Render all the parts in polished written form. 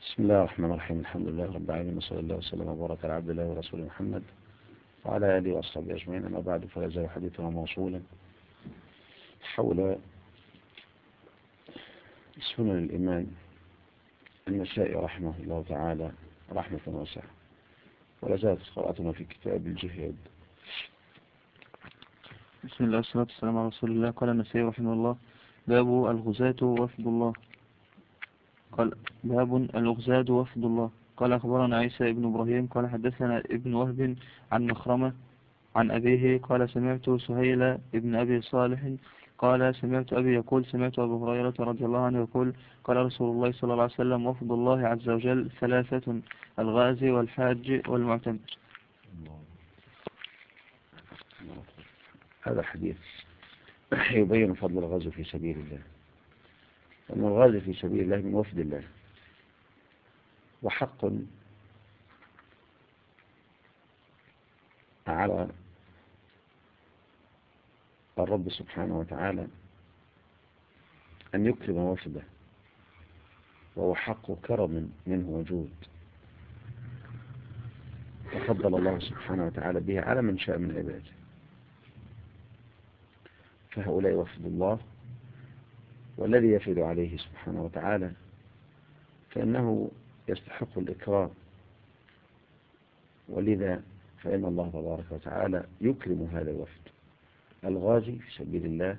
بسم الله الرحمن الرحيم. الحمد لله رب العالمين، وصلى الله وسلم وبارك على عبد الله ورسوله محمد وعلى آله وأصحابه أجمعين. أما بعد، فلا يزال حديثنا موصولا حول سنن الإمام النسائي رحمه الله تعالى رحمة واسعة، ولا زالت قراءتنا في كتاب الجهاد. بسم الله والصلاة والسلام على رسول الله. قال النسائي رحمه الله: باب الغزاة وفد الله. قال: باب الغزاة وفد الله. قال: أخبرنا عيسى بن إبراهيم قال حدثنا ابن وهب عن مخرمة عن أبيه قال: سمعت سهيل ابن أبي صالح قال: سمعت أبي يقول: سمعت أبو هريرة رضي الله عنه يقول: قال رسول الله صلى الله عليه وسلم: وفد الله عز وجل ثلاثة: الغازي والحاج والمعتمر. هذا حديث يبين فضل الغزو في سبيل الله، أن الغازي في سبيل الله من وفد الله، وحق على الرب سبحانه وتعالى أن يكرم وفده، وهو حق كرم منه وجود، تفضل الله سبحانه وتعالى به على من شاء من عباده. فهؤلاء وفد الله، والذي يفد عليه سبحانه وتعالى فإنه يستحق الإكرام، ولذا فإن الله تبارك وتعالى يكرم هذا الوفد الغازي في سبيل الله،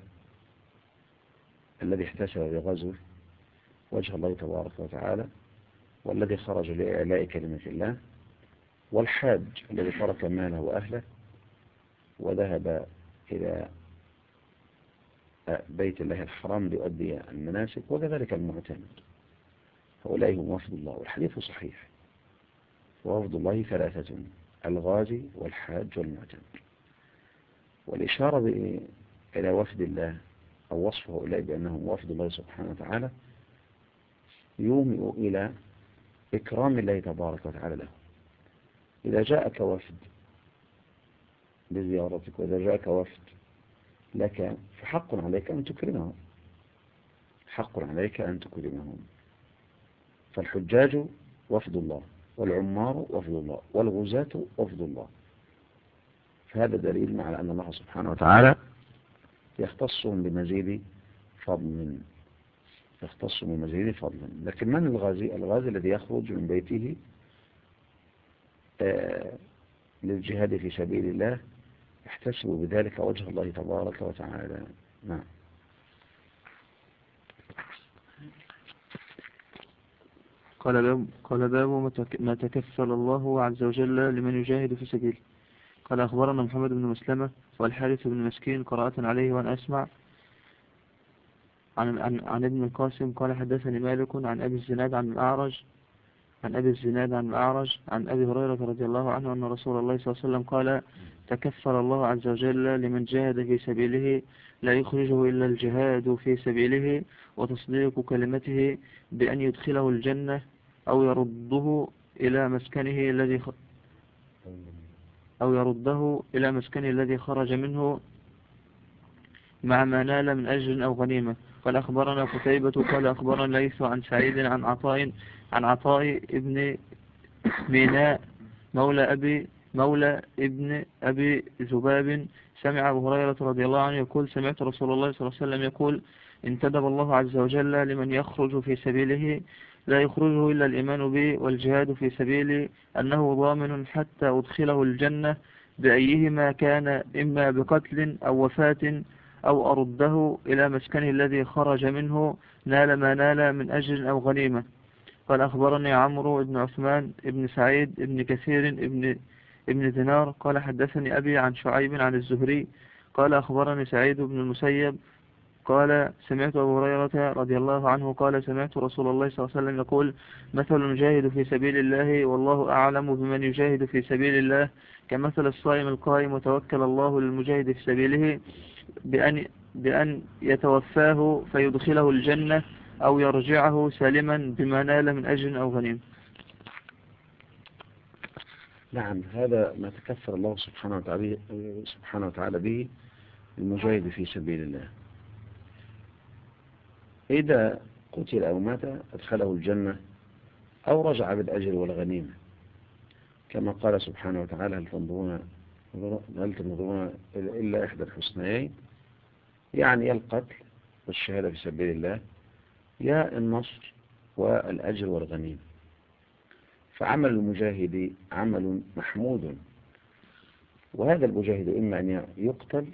الذي احتسب بغزوه وجه الله تبارك وتعالى، والذي خرج لإعلاء كلمة الله، والحاج الذي ترك ماله وأهله وذهب إلى بيت الله الحرام ليؤدي المناسك، وكذلك المعتمر. هؤلاء هم وفد الله، والحديث صحيح. ووفد الله ثلاثة: الغازي والحاج والمعتمر. والإشارة إلى وفد الله أو وصف هؤلاء بأنهم وفد الله سبحانه وتعالى يومئ إلى إكرام الله تبارك وتعالى له. إذا جاءك وفد بزيارتك، وإذا جاءك وفد لك، فحق عليك أن تكرمهم، حق عليك أن تكرمهم. فالحجاج وفد الله، والعمار وفد الله، والغزاة وفد الله. فهذا دليل على أن الله سبحانه وتعالى يختصهم بمزيد فضل، يختصهم بمزيد فضل. لكن من الغازي؟ الغازي الذي يخرج من بيته للجهاد في سبيل الله، يحتسب بذلك وجه الله تبارك وتعالى. نعم. قال باب ما تكفل الله عز وجل لمن يجاهد في سبيله. قال: أخبرنا محمد بن مسلمة والحارث بن مسكين قراءة عليه وأن أسمع عن ابن القاسم قال: حدثني مالك عن أبي الزناد عن الأعرج عن أبي هريرة رضي الله عنه أن رسول الله صلى الله عليه وسلم قال: تكفل الله عز وجل لمن جاهد في سبيله لا يخرجه إلا الجهاد في سبيله وتصديق كلمته بأن يدخله الجنة أو يرده إلى مسكنه الذي خرج منه مع ما نال من أجر أو غنيمة. قال: أخبرنا قتيبة قال: أخبرنا ليث عن سعيد عن عطاء ابن ميناء مولى ابن أبي ذباب سمع أبو هريرة رضي الله عنه يقول: سمعت رسول الله صلى الله عليه وسلم يقول: انتدب الله عز وجل لمن يخرج في سبيله لا يخرجه إلا الإيمان به والجهاد في سبيله أنه ضامن حتى أدخله الجنة بأيهما كان، إما بقتل أو وفاة أو أرده إلى مسكنه الذي خرج منه نال ما نال من أجر أو غنيمة. قال: أخبرني عمرو بن عثمان بن سعيد بن كثير ابن دينار قال: حدثني أبي عن شعيب عن الزهري قال: أخبرني سعيد بن المسيب قال: سمعت أبو هريرة رضي الله عنه قال: سمعت رسول الله صلى الله عليه وسلم يقول: مثل المجاهد في سبيل الله والله أعلم بمن يجاهد في سبيل الله كمثل الصائم القائم وتوكل الله للمجاهد في سبيله بأن يتوفاه فيدخله الجنة أو يرجعه سالما بما نال من أجر أو غنيم. نعم، هذا ما تكفر الله سبحانه وتعالى به المجاهد في سبيل الله. إذا قتل أو مات أدخله الجنة أو رجع بالأجر والغنيمة، كما قال سبحانه وتعالى: هل تنظرون إلا إحدى الحسنيين، يعني يا القتل والشهادة في سبيل الله يا النصر والأجر والغنيمة. فعمل المجاهد عمل محمود، وهذا المجاهد إما أن يقتل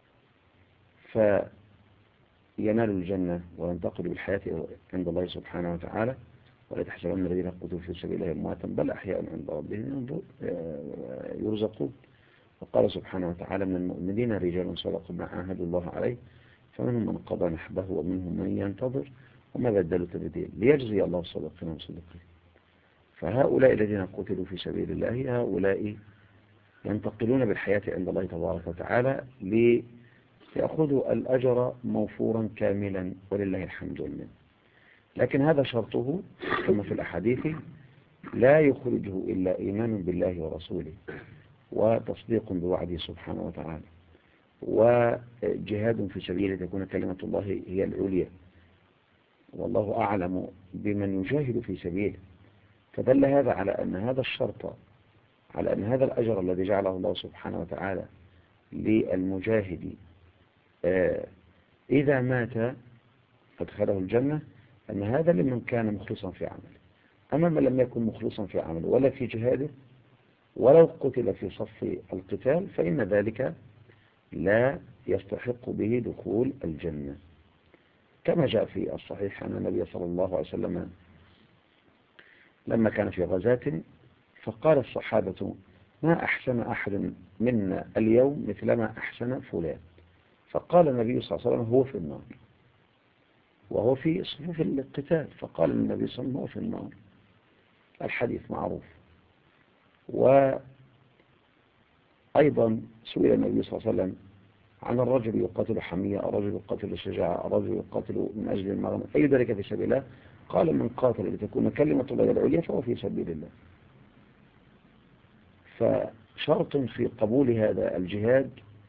فينال الجنة وينتقل بالحياة عند الله سبحانه وتعالى، ولا تحسبن الذين قتلوا في سبيل الله أمواتا بل أحياء عند ربهم يرزقون. وقال سبحانه وتعالى: من المؤمنين رجال صدقوا ما عاهدوا الله عليه فمنهم من قضى نحبه ومنهم من ينتظر وما بدلوا تبديلا ليجزي الله الصادقين والصديقين. فهؤلاء الذين قتلوا في سبيل الله هؤلاء ينتقلون بالحياة عند الله تبارك وتعالى ليأخذوا الأجر موفورا كاملا ولله الحمد والمنة. لكن هذا شرطه كما في الأحاديث: لا يخرجه إلا إيمان بالله ورسوله وتصديق بوعده سبحانه وتعالى وجهاد في سبيله تكون كلمة الله هي العليا، والله أعلم بمن يجاهد في سبيله. فدل هذا على أن هذا الشرط، على أن هذا الأجر الذي جعله الله سبحانه وتعالى للمجاهد إذا مات فادخله الجنة، أن هذا لمن كان مخلصا في عمله. أما من لم يكن مخلصا في عمله ولا في جهاده ولو قتل في صف القتال فإن ذلك لا يستحق به دخول الجنة، كما جاء في الصحيح أن النبي صلى الله عليه وسلم لما كان في غزاة فقال الصحابة: ما أحسن أحد منا اليوم مثلما أحسن فلان. فقال النبي صلى الله عليه وسلم: هو في النار، وهو في صفوف القتال. فقال النبي صلى الله عليه وسلم: هو في النار. الحديث معروف. وأيضا سئل النبي صلى الله عليه وسلم عن الرجل يقاتل حمية، الرجل يقاتل شجاعة، الرجل يقاتل من أجل المغنم، أي ذلك في سبيل الله؟ قال: من قاتل لتكون كلمة الله العليا فهو في سبيل الله. فشرط في قبول هذا الجهاد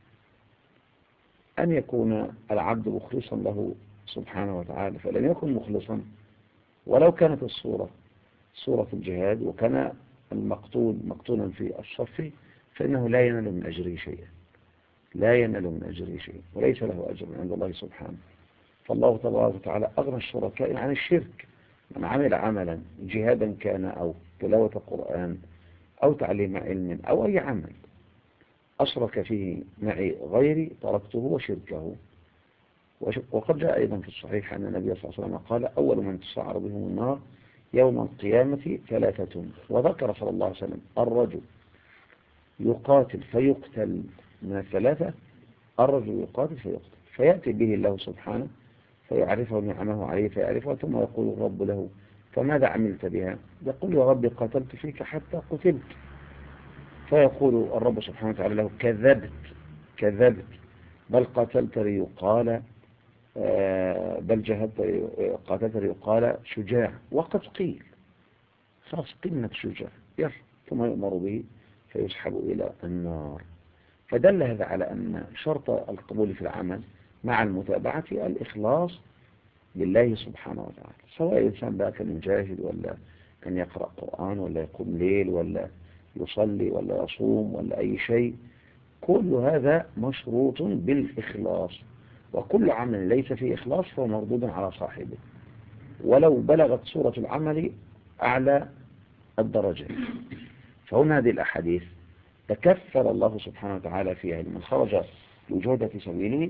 أن يكون العبد مخلصا له سبحانه وتعالى، فلم يكن مخلصا ولو كانت الصورة صورة الجهاد وكان المقتول مقتولا في الصف فإنه لا ينال من أجره شيئا، لا ينال من أجره شيئا وليس له أجر عند الله سبحانه. فالله تبارك وتعالى أغنى الشركاء عن الشرك. من عمل عملا جهادا كان أو تلاوة قرآن أو تعليم علم أو أي عمل أشرك فيه معي غيري تركته وشركه. وقد جاء أيضا في الصحيح أن النبي صلى الله عليه وسلم قال: أول من تسعر بهم النار يوم القيامة ثلاثة. وذكر صلى الله عليه وسلم: الرجل يقاتل فيقتل من الثلاثة، الرجل يقاتل فيقتل فيأتي به الله سبحانه فيعرفه نعمه عليه فيعرفه، ثم يقول الرب له: فماذا عملت بها؟ يقول: يا رب قتلت فيك حتى قتلت. فيقول الرب سبحانه وتعالى له: كذبت، بل قتلت ليقال بل جهدت قتلت ليقال شجاع، وقد قيل، خلاص قيل شجاع، ثم يؤمر به فيسحب إلى النار. فدل هذا على أن شرط القبول في العمل مع المتابعة الإخلاص لله سبحانه وتعالى، سواء الإنسان بقى كان يجاهد ولا كان يقرأ قرآن ولا يقوم ليل ولا يصلي ولا يصوم ولا أي شيء، كل هذا مشروط بالإخلاص، وكل عمل ليس فيه إخلاص فهو مردود على صاحبه ولو بلغت صورة العمل أعلى الدرجة. فهنا هذه الأحاديث تكفل الله سبحانه وتعالى فيها لمن خرج لجهد في سبيله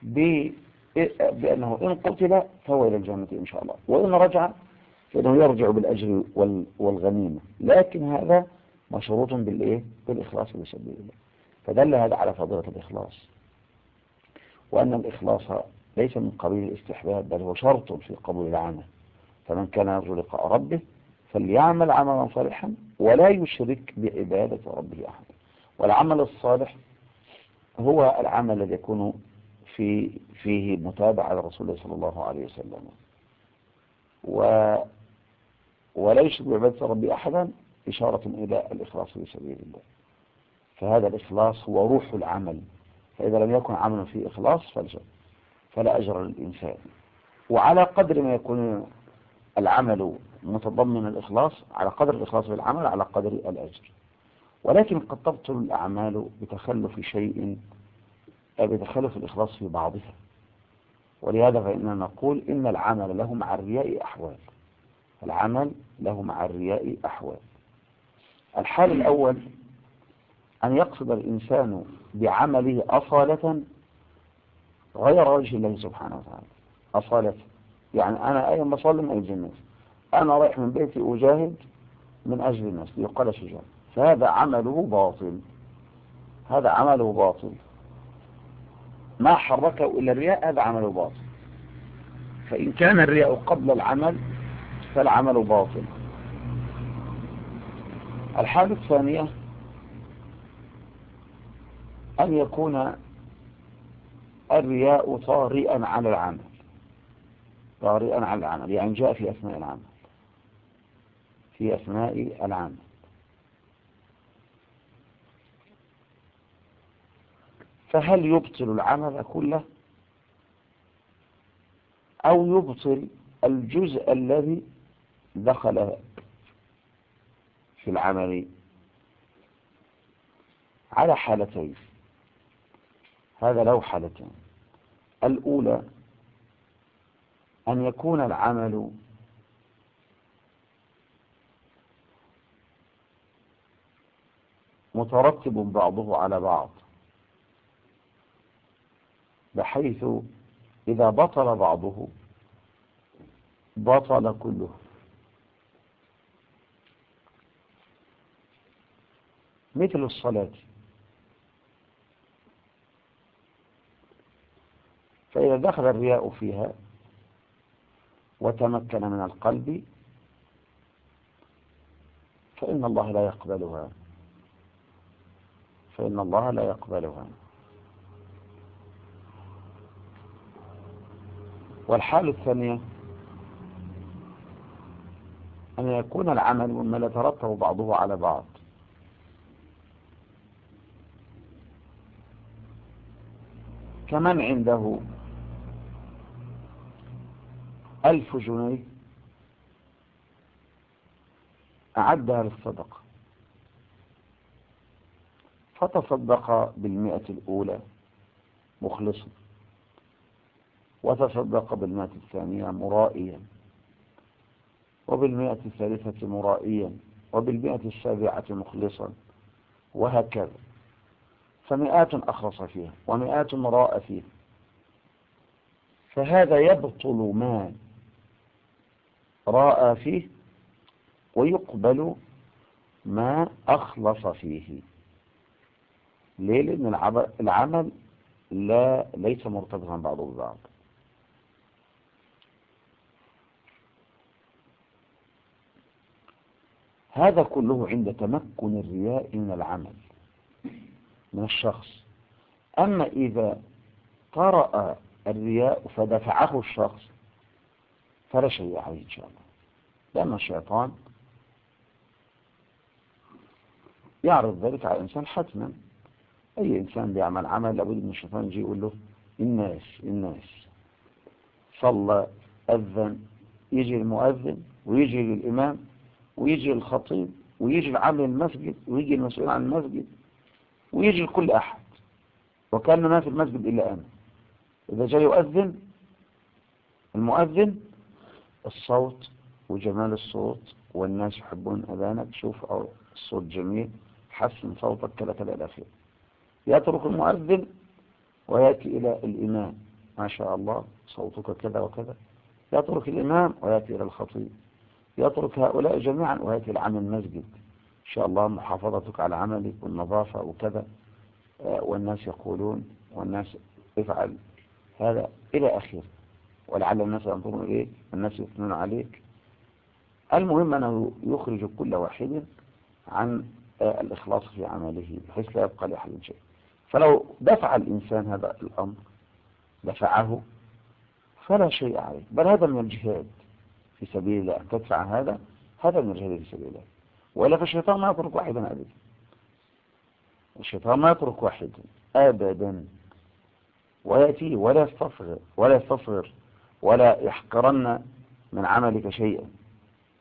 بأنه إن قتل فهو إلى الجنة إن شاء الله، وإن رجع فإنه يرجع بالأجر والغنيمة، لكن هذا مشروط بالإخلاص في سبيل الله. فدل هذا على فضيلة الإخلاص، وأن الإخلاص ليس من قبيل الاستحباب بل هو شرط في قبول العمل. فمن كان يرجو لقاء ربه فليعمل عملا صالحا ولا يشرك بعبادة ربه أحد. والعمل الصالح هو العمل الذي يكون فيه متابعة لرسول الله صلى الله عليه وسلم ولا يشرك بعبادة ربه أحدا، إشارة إلى الإخلاص في سبيل الله. فهذا الإخلاص هو روح العمل، فإذا لم يكن عمل فيه إخلاص فلا أجر للإنسان. وعلى قدر ما يكون العمل متضمن الإخلاص، على قدر الإخلاص بالعمل على قدر الأجر. ولكن قد تبطل الأعمال بتخلف الإخلاص في بعضها، ولهذا فإننا نقول إن العمل له مع الرياء أحوال. العمل له مع الرياء أحوال. الحال الأول أن يقصد الإنسان بعمله أصالة غير وجه الله سبحانه وتعالى. أصالة يعني أنا أيضا بصلي من أجل الناس، أنا رايح من بيتي أجاهد من أجل الناس ليقال شجاع، فهذا عمله باطل. هذا عمله باطل، ما حركه إلا الرياء، هذا عمله باطل. فإن كان الرياء قبل العمل فالعمل باطل. الحالة الثانية أن يكون الرياء طارئا على العمل، طارئا على العمل، يعني جاء في أثناء العمل، في أثناء العمل. فهل يبطل العمل كله أو يبطل الجزء الذي دخل في العمل؟ على حالتين، هذا له حالتين. الأولى أن يكون العمل مترتب بعضه على بعض، بحيث إذا بطل بعضه بطل كله. مثل الصلاة، فإذا دخل الرياء فيها وتمكن من القلب فإن الله لا يقبلها، فإن الله لا يقبلها. والحالة الثانية أن يكون العمل مما لا يترتب بعضه على بعض، كمن عنده 1000 جنيه أعدها للصدقة، فتصدق بال100 الأولى مخلصا، وتصدق بال100 الثانية مرائيا، وبال100 الثالثة مرائيا، وبال100 السابعة مخلصا، وهكذا. فمئات أخلص فيها ومئات راء فيها، فهذا يبطل ما راء فيه ويقبل ما أخلص فيه. ليه؟ لأن العمل ليس مرتبطا بعضه ببعض. هذا كله عند تمكن الرياء من العمل من الشخص. أما إذا طرأ الرياء فدفعه الشخص فلا شيء عليه إن شاء الله، لأن الشيطان يعرض ذلك على الإنسان حتما. أي إنسان بيعمل عمل لابد من الشيطان يجي يقول له الناس صلى أذن، يجي المؤذن ويجي الإمام ويجي الخطيب ويجي العامل المسجد ويجي المسؤول عن المسجد ويجي لكل أحد، وكان ما في المسجد إلا أنا. إذا جاء يؤذن المؤذن الصوت وجمال الصوت والناس يحبون أذانك، شوف أو الصوت جميل حسن صوتك كذا كذا إلى آخره. يترك المؤذن ويأتي إلى الإمام، ما شاء الله صوتك كذا وكذا. يترك الإمام ويأتي إلى الخطيب، يترك هؤلاء جميعا ويأتي إلى عمل المسجد، إن شاء الله محافظتك على عملك والنظافة وكذا، والناس يقولون والناس افعل هذا إلى آخره، ولعل الناس ينظرون إليك، الناس يثنون عليك. المهم أنه يخرج كل واحد عن الإخلاص في عمله بحيث لا يبقى لأحد شيء. فلو دفع الإنسان هذا الأمر دفعه فلا شيء عليه، بل هذا من الجهاد في سبيل الله. أن تدفع هذا من الجهاد في سبيل الله. وإلا فالشيطان ما يترك واحدا أبدا، الشيطان ما يترك واحدا أبدا، ويأتي ولا يستصغر ولا يحقرن من عملك شيئا.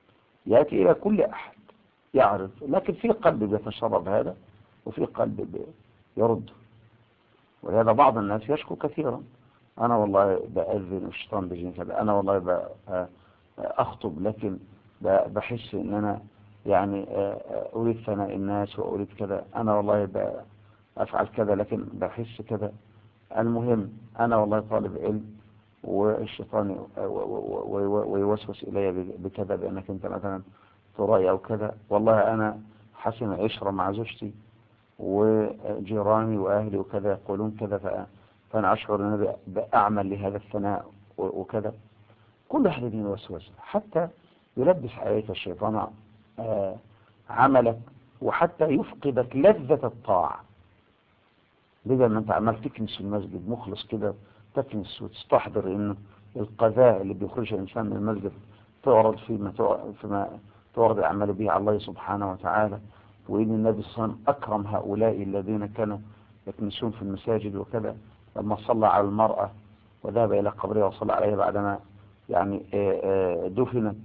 يأتي إلى كل أحد يعرف، لكن في قلب بيتشرب هذا وفي قلب يرد. ولهذا بعض الناس يشكو كثيرا، أنا والله بأذن والشيطان بيجيني كذا، أنا والله أخطب لكن بحس إن أنا يعني أريد ثناء الناس وأريد كذا، أنا والله أفعل كذا لكن بحس كذا. المهم أنا والله طالب علم والشيطان ويوسوس إلي بكذا، بأنك أنت مثلا ترأي أو كذا، والله أنا حسن عشرة مع زوجتي وجيراني وأهلي وكذا يقولون كذا، فأنا أشعر أن أنا بأعمل لهذا الثناء وكذا. كل أحد يوسوس حتى يلبس عليك الشيطان عملك، وحتى يفقدك لذة الطاعة. بدل ما أنت عمال تكنس في المسجد مخلص كده، تكنس وتستحضر إنه القذاء اللي بيخرج الإنسان من المسجد تعرض فيما تعرض الأعمال به على الله سبحانه وتعالى، وإن النبي صلى الله عليه وسلم أكرم هؤلاء الذين كانوا يكنسون في المساجد وكذا، لما صلى على المرأة وذهب إلى قبرها وصلى عليها بعدما يعني دفنت،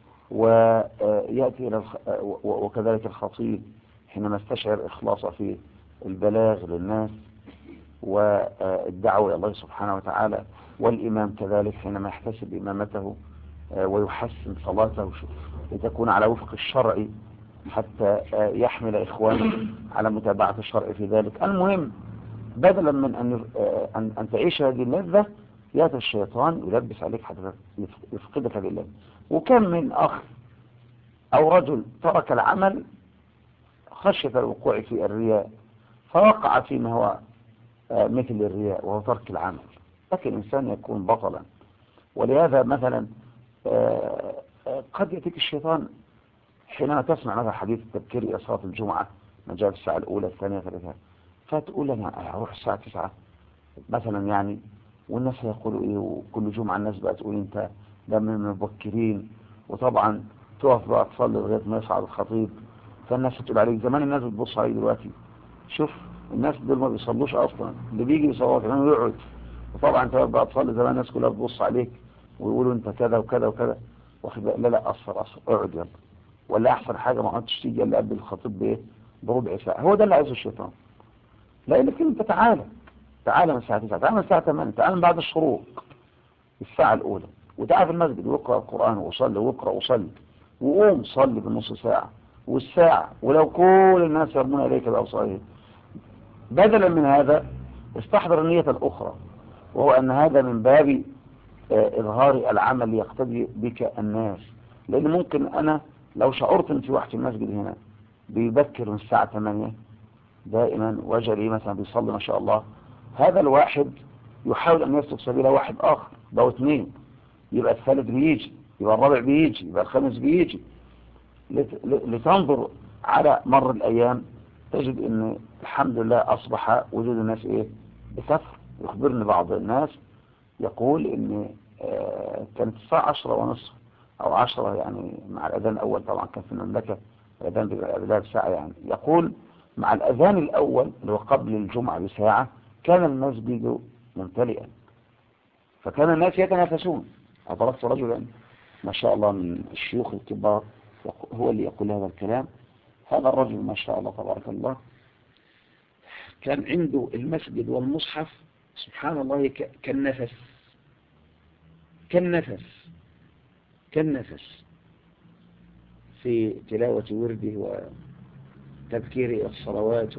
ويأتي إلى وكذلك الخطيب حينما استشعر إخلاصه في البلاغ للناس والدعوة إلى الله سبحانه وتعالى، والإمام كذلك حينما يحتسب إمامته ويحسن صلاته لتكون على وفق الشرع حتى يحمل إخوانه على متابعة الشرع في ذلك. المهم بدلا من أن تعيش هذه اللذة، يأتي الشيطان يلبس عليك حتى يفقدك هذه اللذة. وكم من أخ أو رجل ترك العمل خشية الوقوع في الرياء فوقع فيما هو مثل الرياء وهو ترك العمل، لكن الإنسان يكون بطلا. ولهذا مثلا قد يأتيك الشيطان حينما تسمع مثلا حديث التبكير إلى صلاة الجمعة، ما جاء في الساعة الأولى الثانية ثلاثة، فتقول أنا أروح الساعة 9 مثلا يعني، والناس يقولوا إيه، وكل جمعة الناس بقى تقول أنت ده من المبكرين، وطبعا تقف بقى تصلي لغاية ما يصعد الخطيب، فالناس تقول عليك. زمان الناس بتبص عليك دلوقتي، شوف الناس دول ما بيصلوش أصلا، اللي بيجي يصور كمان ويقعد، وطبعا انت بقى تصلي زمان الناس كلها تبص عليك ويقولوا انت كذا وكذا وكذا، واخد بالك؟ لا أصفر اقعد يلا، ولا أحسن حاجة ما قعدتش تيجي الا قبل الخطيب بإيه، بربع ساعة. هو ده اللي عايزه الشيطان. لأنك انت تعالى من الساعة 9، تعالى من الساعة 8، تعالى من بعد الشروق الساعة الأولى، وتعالى في المسجد واقرأ القرآن وصلي واقرأ وصلي، وقوم صلي بالنص ساعة والساعة، ولو كل الناس يرمون إليك بأبصارهم. بدلا من هذا استحضر النية الأخرى، وهو أن هذا من باب إظهار العمل يقتدي بك الناس. لأن ممكن أنا لو شعرت أن في واحد في المسجد هنا بيبكر من الساعة 8 دائما، وجري مثلا بيصلي ما شاء الله، هذا الواحد يحاول أن يسلك سبيل واحد آخر، ده اثنين، يبقى الثالث بيجي، يبقى الرابع بيجي، يبقى الخامس بيجي، لتنظر على مر الأيام تجد أن الحمد لله أصبح وجود الناس إيه بكثر. يخبرني بعض الناس يقول أن كانت الساعة 10:30 أو 10 يعني مع الأذان الأول، طبعا كان في المملكة الأذان بيبقى بساعة يعني، يقول مع الأذان الأول اللي هو قبل الجمعة بساعة كان المسجد ممتلئا، فكان الناس يتنافسون. أدركت رجلا ما شاء الله من الشيوخ الكبار هو اللي يقول هذا الكلام. هذا الرجل ما شاء الله تبارك الله كان عنده المسجد والمصحف سبحان الله كالنفس في تلاوة ورده وتذكير الصلوات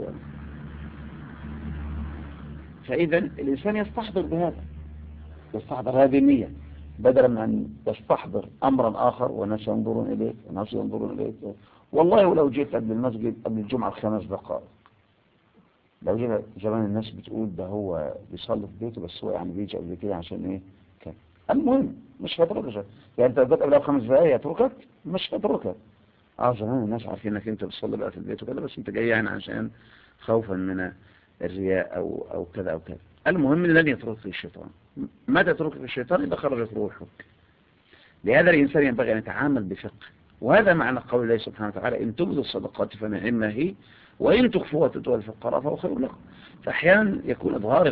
فإذا الإنسان يستحضر بهذا، يستحضر هذه النية، بدلا من أن يستحضر أمرا آخر والناس ينظرون إليك والناس ينظرون إليك. والله ولو جيت قبل المسجد قبل الجمعة ب5 دقائق، لو جيت زمان الناس بتقول ده هو بيصلي في بيته بس هو يعني بيجي قبل كده عشان إيه كان. المهم مش هتركك، يعني أنت جيت قبلها ب5 دقائق هتركك؟ مش هتركك. زمان الناس عارفين إنك أنت بتصلي بقى في البيت وكذا، بس أنت جاي يعني عشان خوفا من الرياء أو كذا أو كذا. المهم لن يتركك الشيطان، متى تتركك الشيطان إذا خرجت روحك. لهذا الإنسان ينبغي أن يتعامل بفقه، وهذا معنى قول الله سبحانه وتعالى إن تبدوا الصدقات فنعما هي وإن تخفوها وتؤتوها الفقراء فهو خير لكم. فأحيانا يكون إظهار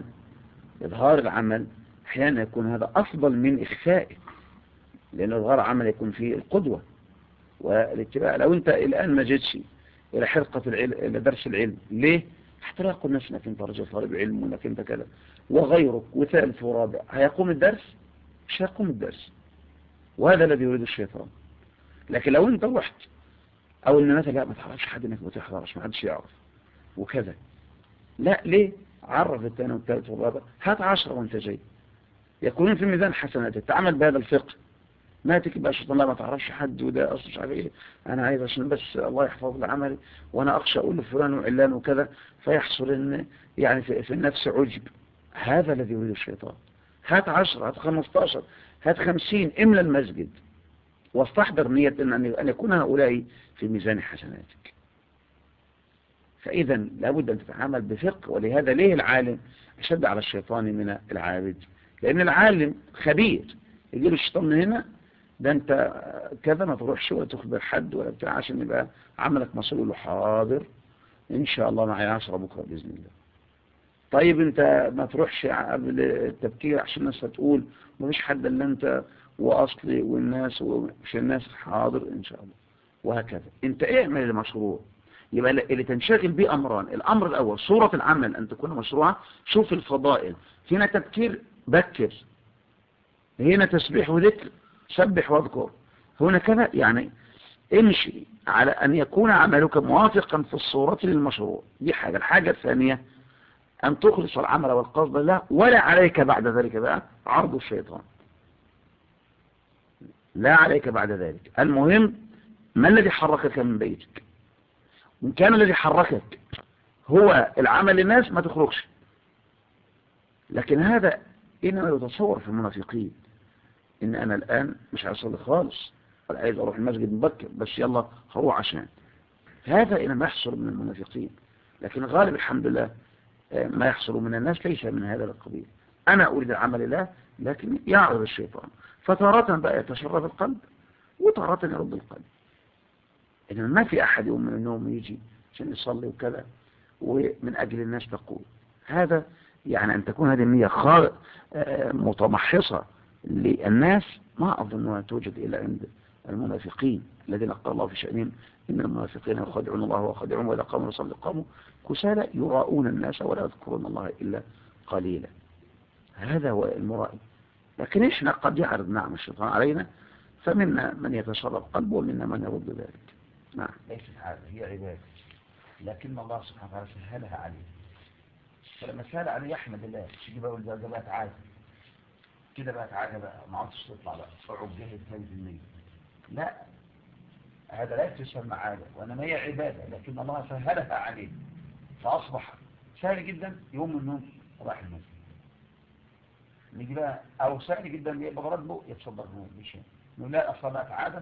العمل أحيانا يكون هذا أفضل من إخفائه، لأن إظهار العمل يكون فيه القدوة، والاتباع. لو أنت الآن ما جيتش إلى حلقة العلم، إلى درس العلم، ليه؟ حتى لا يقول الناس انك انت رجل طالب علم وانك انت كذا، وغيرك وثالث ورابع هيقوم الدرس؟ مش هيقوم الدرس. وهذا الذي يريد الشيطان. لكن لو انت رحت، او ان مثلا لا ما تعرفش حد انك ما تحضرش، ما حدش يعرف وكذا، لا ليه؟ عرف الثاني والثالث والرابع، هات 10 وانت جاي يكونون في ميزان حسناتك، تعمل بهذا الفقه. ما تكبر الشيطان لا ما تعرفش حد وده اصلا مش عارف ايه، انا عايز عشان بس الله يحفظ لي عملي، وانا اخشى اقول لفلان وعلان وكذا، فيحصل ان يعني في النفس عجب. هذا الذي يريد الشيطان. هات 10، هات 15، هات 50، املى المسجد واستحضر نية ان يكون هؤلاء في ميزان حسناتك. فاذا لابد ان تتعامل بفقه. ولهذا ليه العالم اشد على الشيطان من العابد؟ لان العالم خبير، يجي له الشيطان من هنا، ده انت كذا ما تروحش ولا تخبر حد ولا بتاع عشان يبقى عملك مسؤول له حاضر ان شاء الله معي 10 بكره باذن الله. طيب انت ما تروحش قبل التبكير عشان الناس هتقول مفيش حد الا انت واصلي والناس ومش الناس، حاضر ان شاء الله. وهكذا انت اعمل المشروع. يبقى اللي تنشغل به امران: الامر الاول صورة العمل ان تكون مشروعة، شوف الفضائل، هنا تبكير بكر، هنا تسبيح وذكر سبح واذكر، هنا كذا، يعني امشي على أن يكون عملك موافقا في الصورة للمشروع. دي حاجة. الحاجة الثانية أن تخلص العمل والقصد له، ولا عليك بعد ذلك بقى عرض الشيطان، لا عليك بعد ذلك. المهم ما الذي حركك من بيتك؟ وإن كان الذي حركك هو العمل للناس ما تخرجش. لكن هذا إنما يتصور في المنافقين، إن أنا الآن مش عايز أصلي خالص ولا عايز أروح المسجد مبكر، بس يلا هروح عشان هذا. إنما يحصل من المنافقين. لكن غالب الحمد لله ما يحصل من الناس ليس من هذا القبيل. أنا أريد العمل لله، لكن يعرض الشيطان، فتارة بقى يتشرب القلب وتارة يرد القلب. إنما ما في أحد يوم من النوم يجي عشان يصلي وكذا ومن أجل الناس تقول هذا. يعني أن تكون هذه النية متمحصة للناس، ما أظن أن توجد إلا عند المنافقين الذين قال الله في شأنهم إن المنافقين يخادعون الله وخادعون، وإذا قاموا يصلوا قاموا كسالى يراؤون الناس ولا يذكرون الله إلا قليلا. هذا هو المرائي. لكن إحنا قد يعرض نعم الشيطان علينا، فمنا من يتشرب قلبه ومنا من يرد ذلك. نعم، ليست عادة، هي عبادة، لكن الله سبحانه وتعالى سهلها عليه. فلما سهل عليه يحمد الله، تيجي بقى يقول ده بقت عادة كده، بقت عادة بقى ما عادش تطلع بقى صعب جهد 2%. لا، هذا لا يسمى عادة، وإنما هي عبادة، لكن الله سهلها عليه فأصبح سهل جدا يوم من النوم راح المسجد. نيجي بقى أو سهل جدا يبقى برده يتصدق بشيء، نقول لا أصلا بقت عادة،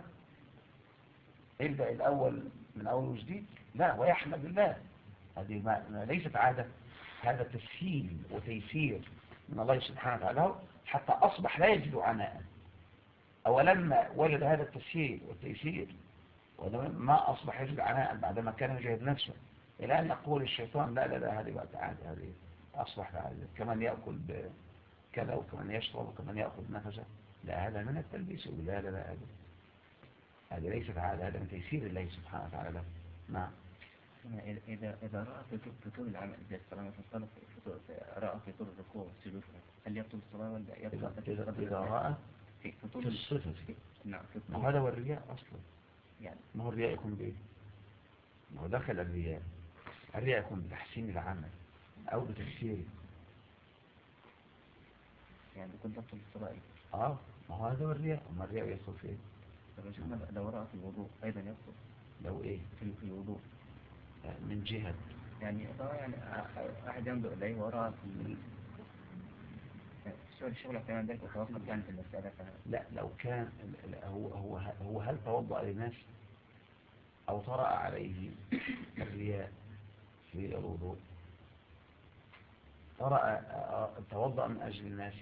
ابدأ الأول من أول وجديد. لا، ويحمد الله. هذه ما ليست عادة، هذا تسهيل وتيسير من الله سبحانه وتعالى، حتى أصبح لا يجد عناء. أولما وجد هذا التسهيل والتيسير ما أصبح يجد عناء بعدما كان يجهد نفسه، إلى أن يقول الشيطان لا لا لا هذه بقت عادة، هذه أصبح عادة، كمان يأكل كذا وكمان يشرب وكمان يأخذ نفسه. لا، هذا من التلبيس. لا لا لا، هذه ليست عادة، هذا من تيسير الله سبحانه وتعالى. نعم. إذا رأى في طول العمل زي الصلاة مثلا، رأى في طول الركوع والسجود، هل يبطل الصلاة ولا يبطل؟ إذا رأى في طول الصفة. نعم. ما هذا هو الرياء أصلا. يعني ما هو الرياء يكون بإيه؟ ما هو دخل الرياء. الرياء يكون بتحسين العمل أو بتفسيره. يعني يكون يبطل الصلاة. ما هو هذا هو الرياء. وما الرياء يدخل في إيه؟ طب إن شاء الله لو رأى في الوضوء أيضا يبطل. لو إيه؟ في الوضوء من جهة يعني أحد ينظر إليه ورأى في الشغل كمان ذلك وتوقف كانت المسألة. لا، لو كان هو هل توضأ للناس أو طرأ عليه الرياء في الوضوء؟ توضأ من أجل الناس،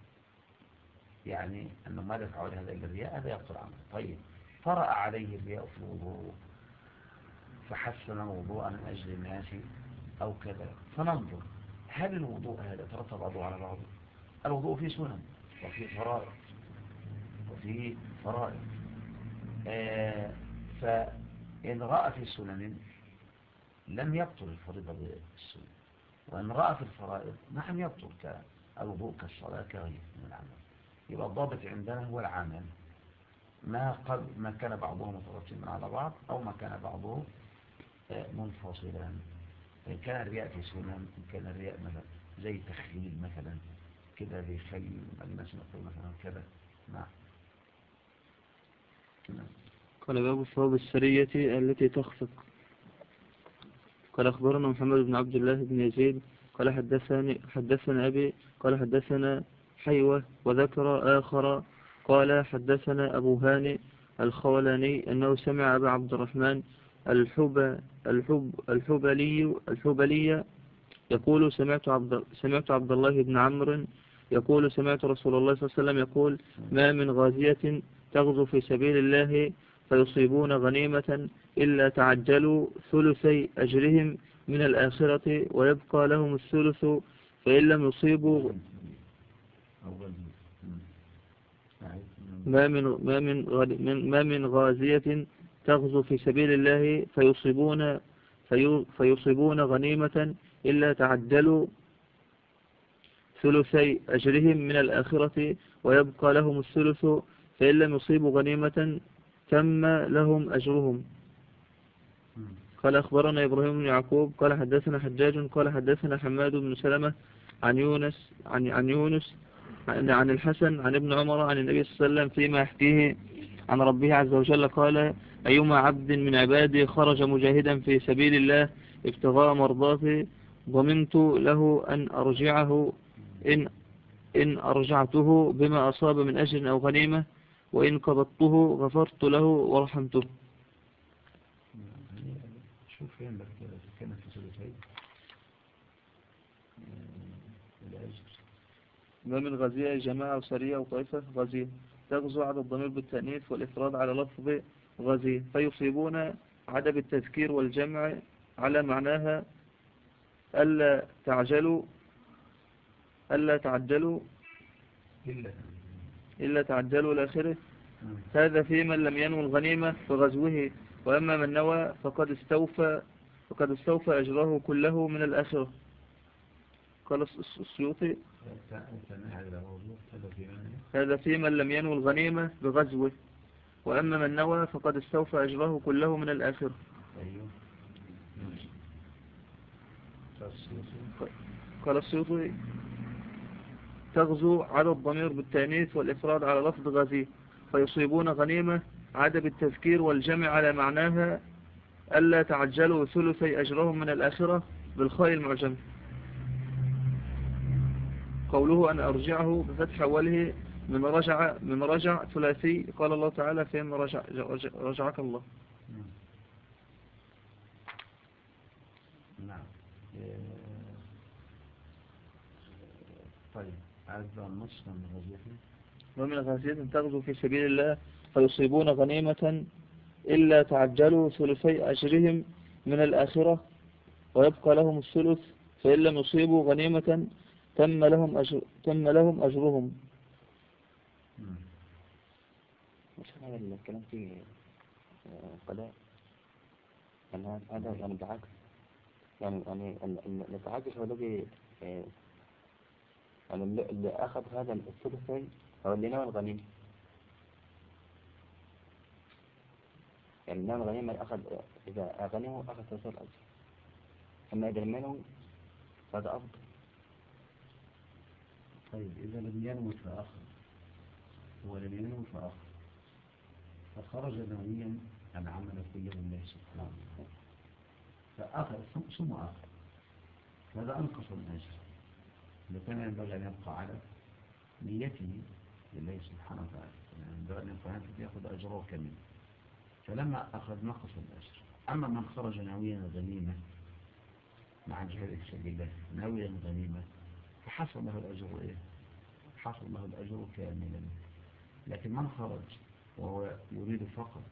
يعني أنه ما دفع هذا إلا الرياء، هذا يبطل عمله. طيب، طرأ عليه الرياء في الوضوء فحسن الوضوء من أجل الناس أو كذا، فننظر هل الوضوء هذا ترتب بعضه على بعضه؟ الوضوء فيه سنن وفيه فرائض فإن رأى في سنن لم يبطل الفريضة بالسنن، وإن رأى في الفرائض نعم يبطل كالوضوء كالصلاة كغيره من العمل. يبقى الضابط عندنا هو العمل، ما كان بعضهم مترتبا على بعض أو ما كان بعضه منفصلا. إن كان الرياء في سنن، إن كان الرياء مثلا زي تخليل مثلا كده بيخلي الناس نقول مثلا كذا. نعم. قال باب ثواب السرية التي تخفق. قال أخبرنا محمد بن عبد الله بن يزيد قال حدثنا أبي قال حدثنا حيوة وذكر آخر قال حدثنا أبو هاني الخولاني أنه سمع أبا عبد الرحمن الحبلي يقول سمعت عبد الله بن عمرو يقول سمعت رسول الله صلى الله عليه وسلم يقول ما من غازية تغزو في سبيل الله فيصيبون غنيمة إلا تعجلوا ثلثي أجرهم من الآخرة ويبقى لهم الثلث فإن لم يصيبوا ما من غازية تغزو في سبيل الله فيصيبون غنيمة إلا تعجلوا ثلثي أجرهم من الآخرة ويبقى لهم الثلث فإن لم يصيبوا غنيمة تم لهم أجرهم. قال أخبرنا إبراهيم بن يعقوب قال حدثنا حجاج قال حدثنا حماد بن سلمة عن يونس عن الحسن عن ابن عمر عن النبي صلى الله عليه وسلم فيما يحكيه عن ربه عز وجل قال أيما عبد من عبادي خرج مجاهدا في سبيل الله ابتغاء مرضاتي ضمنت له أن أرجعه إن أرجعته بما أصاب من أجر أو غنيمة وإن قبضته غفرت له ورحمته. شوف فين لك كانت في سلسلة الأجر. ما من غزية جماعة وسرية وطائفة غزية تغزو على الضمير بالتأنيث والإفراد على لفظ غزية فيصيبون عدم التذكير والجمع على معناها ألا تعجلوا إلا تعجلوا الآخرة. هذا في من لم ينوي الغنيمة في غزوه، وأما من نوى فقد استوفى أجره كله من الآخرة. قال السيوطي هذا في من لم ينوي الغنيمة بغزوه، وأما من نوى فقد استوفى أجره كله من الآخرة. قال السيوطي تغزو على الضمير بالتانيث والإفراد على لفظ غزي فيصيبون غنيمة عدم التذكير والجمع على معناها ألا تعجلوا ثلثي أجرهم من الآخرة بالخاء المعجم. قوله أن أرجعه بفتح أوله من رجع ثلاثي. قال الله تعالى فإن رجعك الله. نعم. طيب هذا النص من غزيته ومن غزية تغزو في سبيل الله فيصيبون غنيمة إلا تعجلوا ثلثي أجرهم من الآخرة ويبقى لهم الثلث فإن لم يصيبوا غنيمة تم لهم أجرهم. مش هذا الكلام فيه قضاء هذا يعني بالعكس يعني التعاجز هو الذي يعني اللي أخذ هذا الثلثي هو اللي نوى الغنيمة، يعني نوى الغنيمة أخذ إذا غنمه أخذ ثلثي الأجر، أما إذا لم ينوي فهذا أفضل. طيب إذا لم ينوي فأخذ ولم ينوي فأخذ فخرج نويا العمل كله لله سبحانه فأخذ ثم أخذ هذا أنقص الأجر، لكن ينبغي أن يبقى على نيته لله سبحانه وتعالى، يعني ينبغي أن يبقى يأخذ أجره كاملا، فلما أخذ نقص الأجر. أما من خرج ناويا غنيمة مع جهاد في سبيل الله ناويا غنيمة فحصل له الأجر حصل له الأجر كاملا. لكن من خرج وهو يريد فقط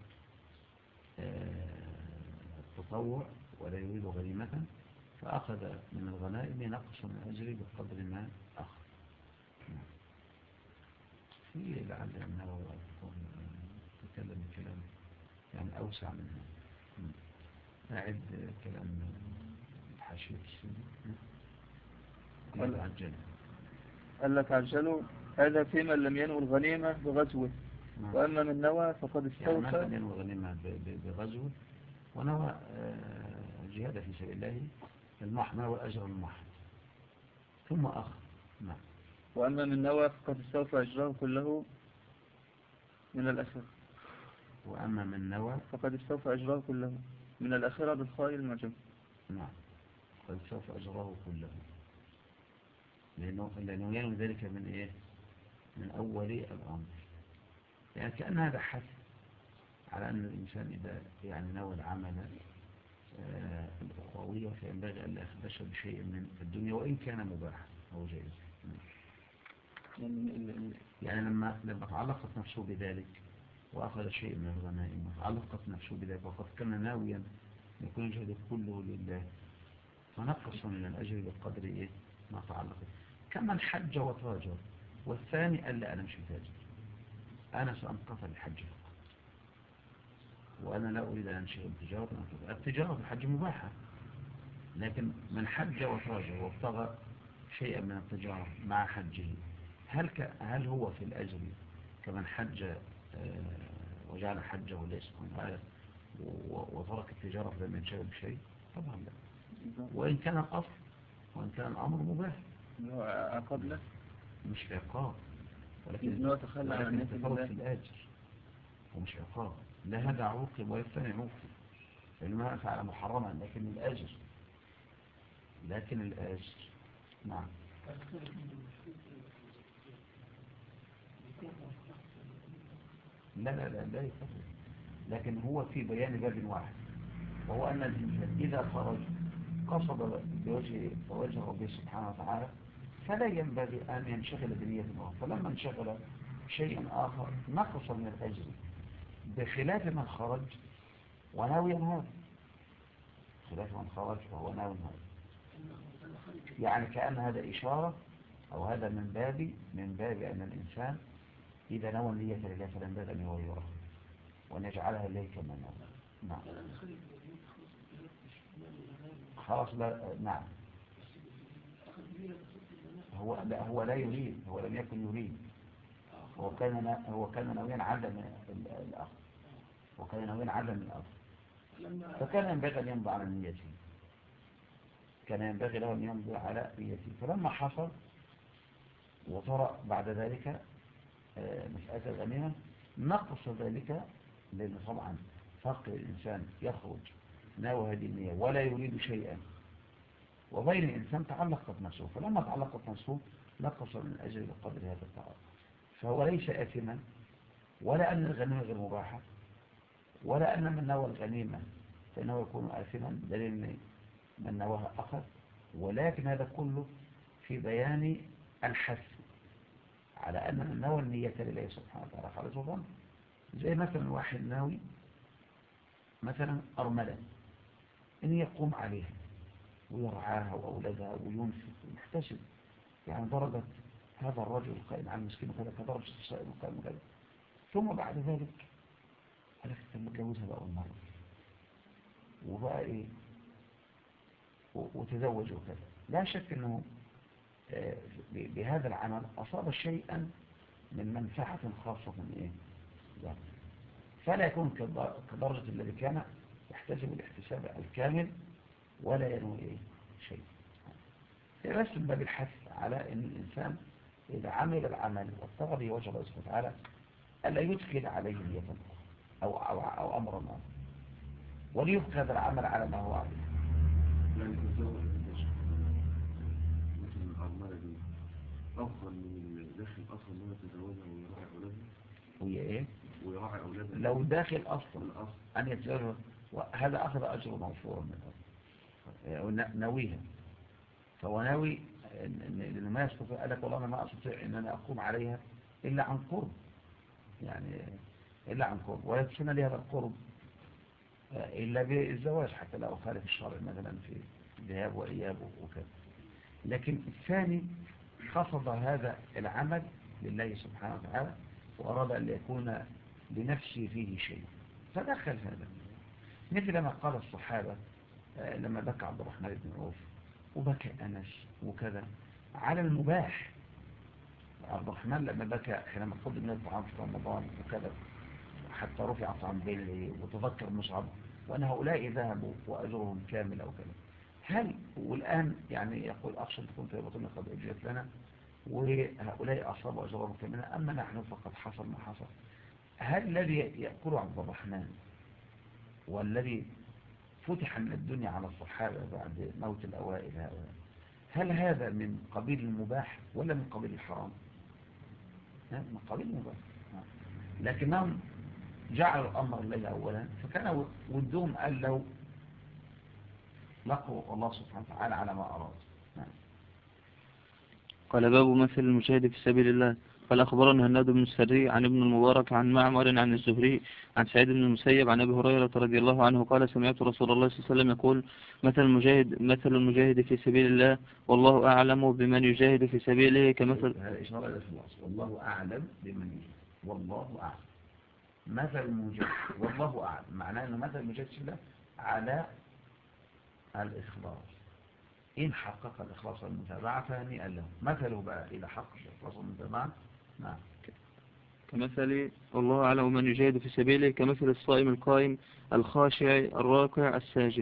التطوع ولا يريد غنيمة فأخذ من الغنائم نقص من أجره بقدر ما أخذ. في لعل أنه تكلم الكلام يعني أوسع منها. أعد كلام حاشية السنة. قال لك عجلوا هذا في من لم ينوي الغنيمة بغزوه، وأما من نوى فقد استوفى. يعني من لم ينوي الغنيمة بغزوه ونوى جهاد في سبيل الله المحمى والأجر المحمى ثم أخذ. نعم. وأما من نوى فقد استوفى أجره كله من الآخرة. وأما من نوى فقد استوفى أجره كله من الآخرة بالخاء المعجم. نعم. قد استوفى أجره كله لأنه ينوي ذلك من إيه؟ من أول الأمر. يعني كأن هذا حث على أن الإنسان إذا يعني نوى العمل الأخروية فينبغي أن لا يخدش بشيء من الدنيا وإن كان مباحا أو جائز. يعني لما تعلقت نفسه بذلك وأخذ شيء من الغنائم وتعلقت نفسه بذلك وقد كان ناويا يكون جهده كله لله فنقص من الأجر بقدر إيه ما تعلق. كمن حج وتاجر والثاني قال لا أنا مش متاجر، أنا سأنقطع الحج فقط وأنا لا أريد أن أنشغل تجارة. التجارة في الحج مباحة، لكن من حج وتاجر وابتغى شيئا من التجارة مع حجه هل هو في الأجر كمن حج وجعل حجه لله سبحانه وتعالى وترك التجارة فلم ينشغل بشيء؟ طبعا لا. وإن كان الأصل وإن كان الأمر مباح عقاب له مش عقاب، ولكن إنه تخلى عن الناس التفاوت في الأجر ومش عقاب. لا هذا عوقب ولا الثاني عوقب، لأنه فعل محرما لكن الأجر نعم. لا يفرق، لكن هو في بيان باب واحد، وهو أن الإنسان إذا خرج قصد بوجه ربه سبحانه وتعالى فلا ينبغي أن ينشغل بنية أخرى، فلما انشغل شيء آخر نقص من الأجر بخلاف من خرج وناويا هذا، خلاف من خرج وهو ناوي هذا. يعني كأن هذا إشارة أو هذا من باب أن الإنسان إذا نوى النية لله فلا ينبغي أن يغيرها وأن يجعلها لله كما نوى. نعم خلاص. لا نعم هو لا يريد، هو لم يكن يريد، هو كان ناويا عدم الأخذ، وكان ناويا عدم الأخذ، فكان ينبغي أن يمضي على نيته، كان ينبغي له أن يمضي على نيته. فلما حصل وطرأ بعد ذلك مسألة الغنيمة نقص ذلك، لأن طبعا فرق الإنسان يخرج ناوي هذه النية ولا يريد شيئا وبين الإنسان تعلقت نفسه، فلما تعلقت نفسه نقص من الأجر بقدر هذا التعلق. فهو ليس آثما، ولا أن الغنيمة غير مباحة، ولا أن من نوى الغنيمة فإنه يكون آثما، دليل من نواها أخذ. ولكن هذا كله في بيان الحث على أن من نوى النية لله سبحانه وتعالى خالص وظن. زي مثلا واحد ناوي مثلا أرملة إن يقوم عليها ويرعاها وأولادها وينفق ويحتسب، يعني درجة هذا الرجل القائم على المسكين وكذا كدرجة الصائم القائم وكذا، ثم بعد ذلك قال لك متجوزها بقى أول مرة وبقى إيه وتزوج وكذا، لا شك أنه بهذا العمل أصاب شيئا من منفعة خاصة من إيه يعني، فلا يكون كدرجة الذي كان يحتسب الاحتساب الكامل ولا ينوي إيه شيء. بس من باب الحث على أن الإنسان إذا عمل العمل وابتغى به وجه الله سبحانه وتعالى ألا يدخل عليه نية أو أمرا ما، وليبقى هذا العمل على ما هو عليه. يعني تزوج مثل الأرملة دي أفضل من داخل أصلا ما يتزوجها ويراعي أولادها. وهي إيه؟ ويراعي أولادها لو داخل أصلا أن يتزوج هذا أخذ أجر موفورا من الأرض ناويها، فهو ناوي لأنه ما يستطيع، قال لك والله أنا ما أستطيع أن أنا أقوم عليها إلا عن قرب، يعني إلا عن قرب، ولا يتسنى لي هذا القرب إلا بالزواج حتى لا أخالف الشرع مثلا في ذهاب وإياب وكذا. لكن الثاني قصد هذا العمل لله سبحانه وتعالى وأراد أن يكون لنفسه فيه شيء، فدخل هذا مثل ما قال الصحابة لما بكى عبد الرحمن بن عوف وبكى أنس وكذا على المباح. عبد الرحمن لما بكى حينما قدم من الطعام في رمضان وكذا حتى رفع طعام بينه وتذكر مصعب وأن هؤلاء ذهبوا وأجرهم كامل أو كذا. هل والآن يعني يقول أخشى تكون طيبتنا قد أجرت لنا وهؤلاء أصابوا أجرهم كاملة أما نحن فقد حصل ما حصل. هل الذي يأكل عبد الرحمن والذي فتح من الدنيا على الصحابة بعد موت الأوائل هؤلاء هل هذا من قبيل المباح ولا من قبيل الحرام؟ من قبيل المباح. لكنهم جعلوا الأمر لله أولا فكان ودهم قال لو لقوا الله سبحانه وتعالى على ما أراد. قال باب مثل المجاهد في سبيل الله. قال أخبرنا هناد بن السري عن ابن المبارك عن معمر عن الزهري عن سعيد بن المسيب عن أبي هريرة رضي الله عنه قال سمعت رسول الله صلى الله عليه وسلم يقول مثل المجاهد في سبيل الله والله أعلم بمن يجاهد في سبيله كمثل. هذا إشارة إلى الخلاص والله أعلم بمن يجاهد والله أعلم. مثل المجاهد والله أعلم معناه أنه مثل المجاهد في الله على الإخلاص إن حقق الإخلاص والمتابعة فهنيئا له. مثله بقى إذا حقق الإخلاص والمتابعة نعم كمثل والله أعلم من يجاهد في سبيله كمثل الصائم القائم الخاشع الراكع الساجد.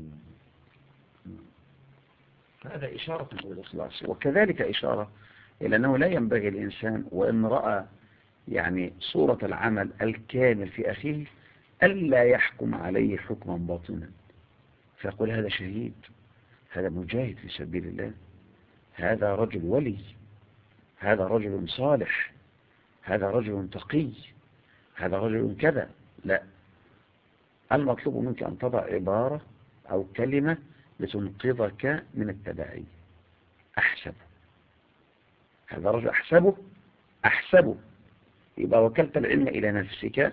فهذا إشارة إلى الإخلاص وكذلك إشارة إلى أنه لا ينبغي الإنسان وإن رأى يعني صورة العمل الكامل في أخيه ألا يحكم عليه حكما باطنا فيقول هذا شهيد هذا مجاهد في سبيل الله هذا رجل ولي هذا رجل صالح هذا رجل تقي هذا رجل كذا. لا المطلوب منك أن تضع عبارة أو كلمة لتنقذك من التبعية. أحسب هذا رجل أحسبه يبقى وكلت العلم إلى نفسك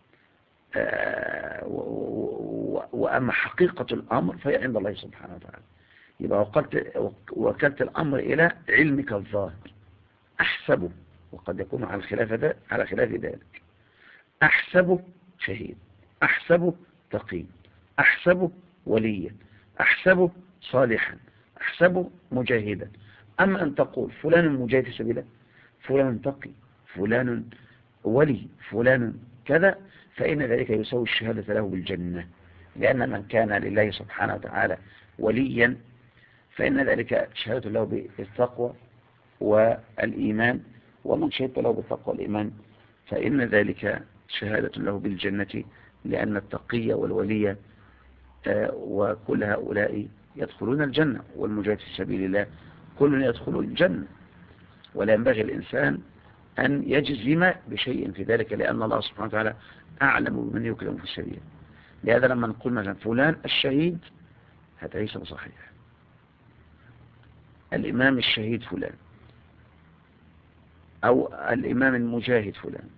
وأما حقيقة الأمر فهي عند الله سبحانه وتعالى. يبقى وكلت الأمر إلى علمك الظاهر. أحسبه وقد يكون على خلاف ذلك. أحسبه شهيد أحسبه تقي أحسبه وليا أحسبه صالحا أحسبه مجاهدا. أما أن تقول فلان مجاهد في سبيله فلان تقي فلان ولي فلان كذا فإن ذلك يسوي الشهادة له بالجنة لأن من كان لله سبحانه وتعالى وليا فإن ذلك شهادة له بالتقوى والإيمان ومن شهد له بالتقوى والإيمان فإن ذلك شهادة له بالجنة لأن التقي والولي وكل هؤلاء يدخلون الجنة والمجاهد في سبيل الله كل يدخل الجنة. ولا ينبغي الإنسان أن يجزم بشيء في ذلك لأن الله سبحانه وتعالى أعلم بمن يكلم في السبيل. لهذا لما نقول مثلا فلان الشهيد هذا ليس بصحيح. الإمام الشهيد فلان أو الإمام المجاهد فلان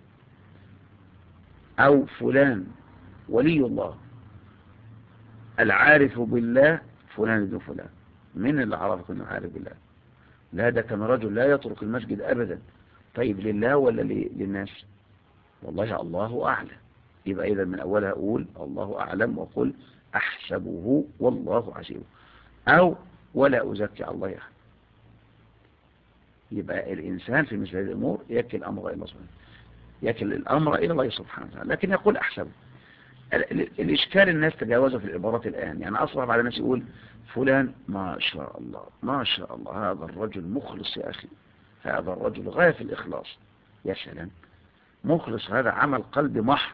أو فلان ولي الله العارف بالله فلان ابن فلان. من اللي عرفك أنه عارف بالله؟ لا ده كان رجل لا يترك المسجد أبدا. طيب لله ولا للناس؟ والله الله أعلم. يبقى إذا من أولها أقول الله أعلم وقل أحسبه والله حسيبه أو ولا أزكي الله أحد. يبقى الإنسان في مثل هذه الأمور يكل الأمر إلى الله سبحانه يكل الأمر إلى الله سبحانه وتعالى لكن يقول أحسبه. الإشكال الناس تجاوزوا في العبارات الآن يعني أصبح بعد الناس يقول فلان ما شاء الله ما شاء الله هذا الرجل مخلص يا أخي هذا الرجل غاية في الإخلاص. يا سلام مخلص هذا عمل قلب محض.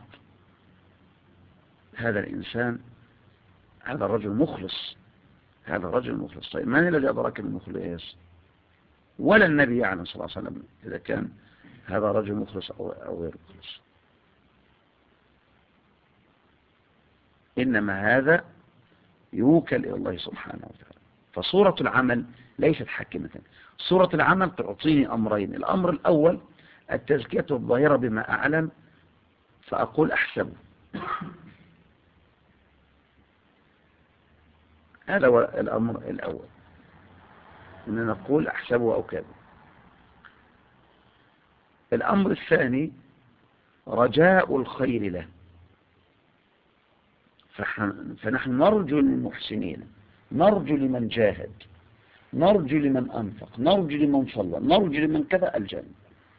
هذا الإنسان هذا الرجل مخلص هذا الرجل مخلص. طيب من الذي أدرك المخلص؟ ولا النبي يعني صلى الله عليه وسلم إذا كان هذا رجل مخلص أو غير مخلص. إنما هذا يوكل إلى الله سبحانه وتعالى. فصورة العمل ليست حاكمة. صورة العمل تعطيني أمرين. الأمر الأول التزكية الظاهرة بما أعلم فأقول أحسبه. هذا هو الأمر الأول أن نقول أحسبه أو كذا. الأمر الثاني رجاء الخير له فنحن نرجو للمحسنين، نرجو لمن جاهد، نرجو لمن أنفق، نرجو لمن صلى، نرجو لمن كذا الجنة.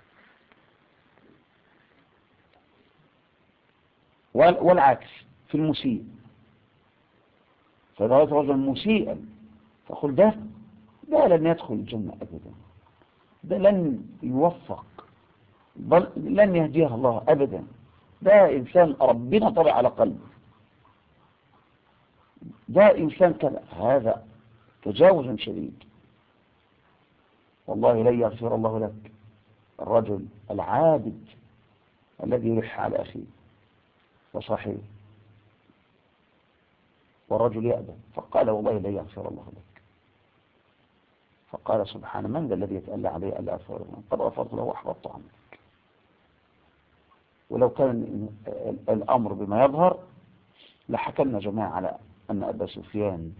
والعكس في المسيء، فإذا رأيت رجلا مسيئا تقول ده لن يدخل الجنة أبدا، ده لن يوفق، بل لن يهديه الله أبدا، ده إنسان ربنا طبع على قلبه، ده إنسان كذا. هذا تجاوز شديد، والله لن يغفر الله لك الرجل العابد الذي يلح على أخيه وصاحبه، والرجل يأبى فقال والله لن يغفر الله لك، فقال سبحان من ذا الذي يتألى عليه ألا أغفر له، قد غفرت له وأحبطت عنك. ولو كان الأمر بما يظهر لحكمنا جماعة على أن أبا سفيان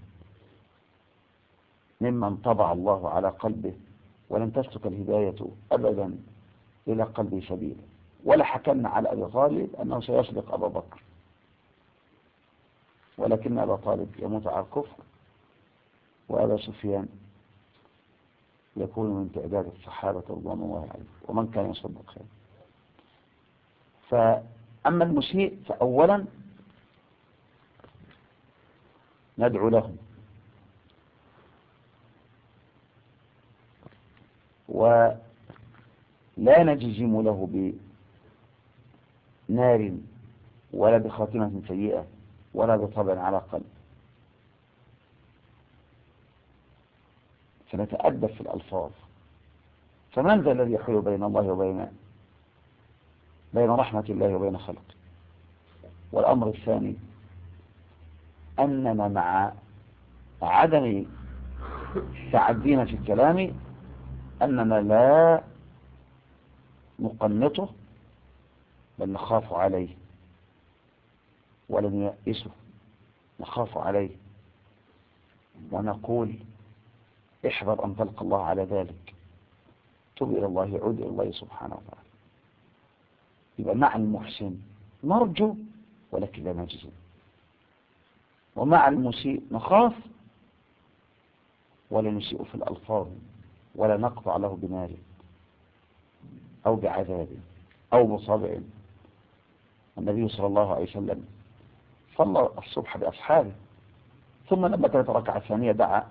ممن طبع الله على قلبه ولن تسلك الهداية أبدا إلى قلبه سبيلا، ولا حكمنا على أبي طالب أنه سيسبق أبا بكر، ولكن أبا طالب يموت على الكفر، وأبا سفيان يكون من تعداد الصحابة رضوان الله عليهم ومن كان يصدق خير. فأما المسيء فأولا ندعو له، ولا نجزم له بنار ولا بخاتمة سيئة ولا بطبع على قلب، فنتأدب في الألفاظ. فمن ذا الذي يحول بين الله بين رحمة الله وبين خلقه؟ والأمر الثاني أننا مع عدم تعدينا في الكلام أننا لا نقنطه بل نخاف عليه ولن يئسه، نخاف عليه ونقول احذر أن تلقى الله على ذلك، تب إلى الله، يعود إلى الله سبحانه وتعالى. يبقى مع المحسن نرجو ولكن لا نجزم، ومع المسيء نخاف ولا نسيء في الألفاظ ولا نقطع له بنار أو بعذاب أو بصابع. النبي صلى الله عليه وسلم صلى الصبح بأصحابه، ثم لما كانت ركعة ثانية دعا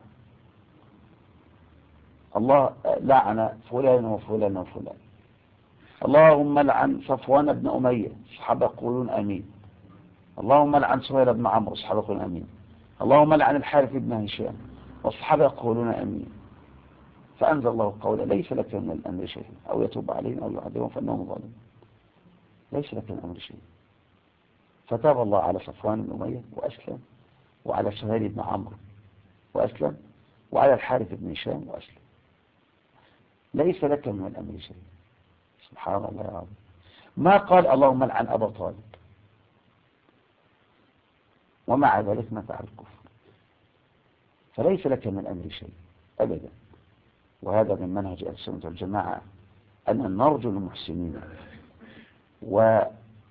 الله لعن فلان وفلان وفلان، اللهم لعن صفوان بن أمية، الصحابة يقولون آمين، اللهم لعن سهيل بن عمرو، الصحابة يقولون آمين، اللهم لعن الحارث بن هشام، والصحابة يقولون آمين. فأنزل الله قوله ليس لك من الأمر شيء أو يتوب عليهم أو يعذبهم فإنهم ظالمون، ليس لك من الأمر شيء. فتاب الله على صفوان بن أمية وأسلم، وعلى سهيل بن عمرو وأسلم، وعلى الحارث بن هشام وأسلم. ليس لك من الأمر شيء. سبحان الله يا رب. ما قال اللهم لعن أبا طالب، ومع ذلك مات على الكفر. فليس لك من الأمر شيء أبدا. وهذا من منهج أهل السنة والجماعة أن نرجو المحسنين ولا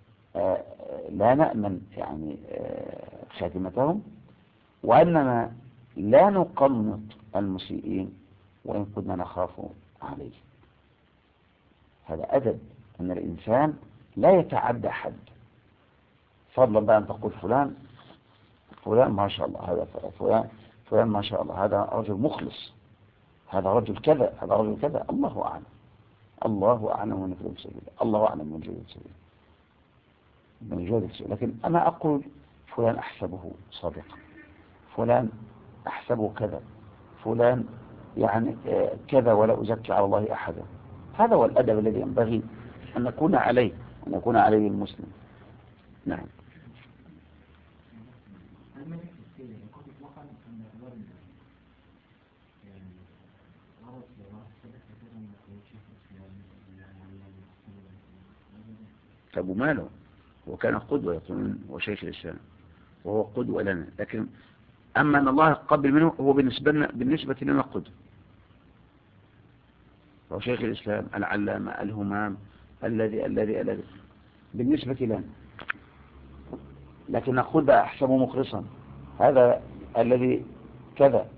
نأمن يعني خاتمتهم، وأننا لا نقنط المسيئين وإن كنا نخاف عليه. هذا أدب أن الإنسان لا يتعدى حد، فضلا بقى أن تقول فلان ما شاء الله، هذا فلان ما شاء الله، هذا رجل مخلص، هذا رجل كذا، هذا رجل كذا. الله أعلم، الله أعلم من يفعل سبيله، الله أعلم من جهد سبيله، من جهد سبيله. لكن أنا أقول فلان أحسبه صادقا، فلان أحسبه كذا، فلان يعني كذا، ولا أزكي على الله أحدا. هذا هو الأدب الذي ينبغي أن نكون عليه المسلم. نعم. طب وماله؟ هو كان قدوة، يقولون هو شيخ الإسلام وهو قدوة لنا، لكن أما أن الله قبل منه هو بالنسبة لنا قدوة. هو شيخ الإسلام العلامة الهمام الذي بالنسبة لنا. لكن نقول بقى أحسبه مخلصا، هذا الذي كذا،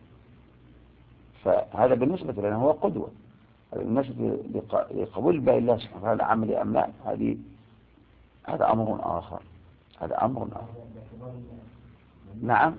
فهذا بالنسبة لنا هو قدوة. بالنسبة لقبول باقي الله سبحانه وتعالى عملي أم لا، هذا أمر آخر، هذا أمر آخر. نعم،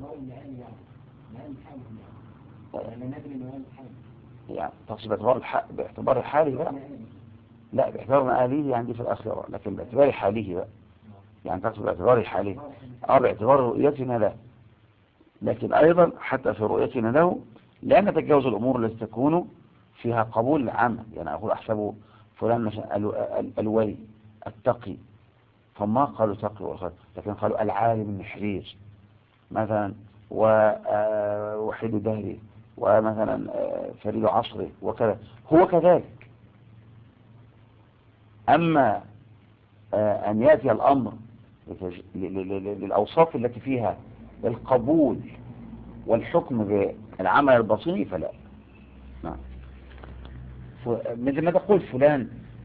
يعني تقصد باعتبار الحالي بقى؟ لا، باعتبار مآليه عندي في الآخرة، لكن باعتبار حاله بقى، يعني تقصد باعتبار حاله، باعتبار رؤيتنا له، لكن أيضا حتى في رؤيتنا له لا نتجاوز الأمور التي تكون فيها قبول العمل. يعني أقول أحسبه فلان مثلا الولي التقي، فما قالوا تقي والخير، لكن قالوا العالم النحرير مثلا، ووحيد دهري، ومثلا فريد عصره وكذا، هو كذلك. أما أن يأتي الأمر للأوصاف التي فيها القبول والحكم بالعمل الباطني فلا. نعم. مثل ما تقول فلان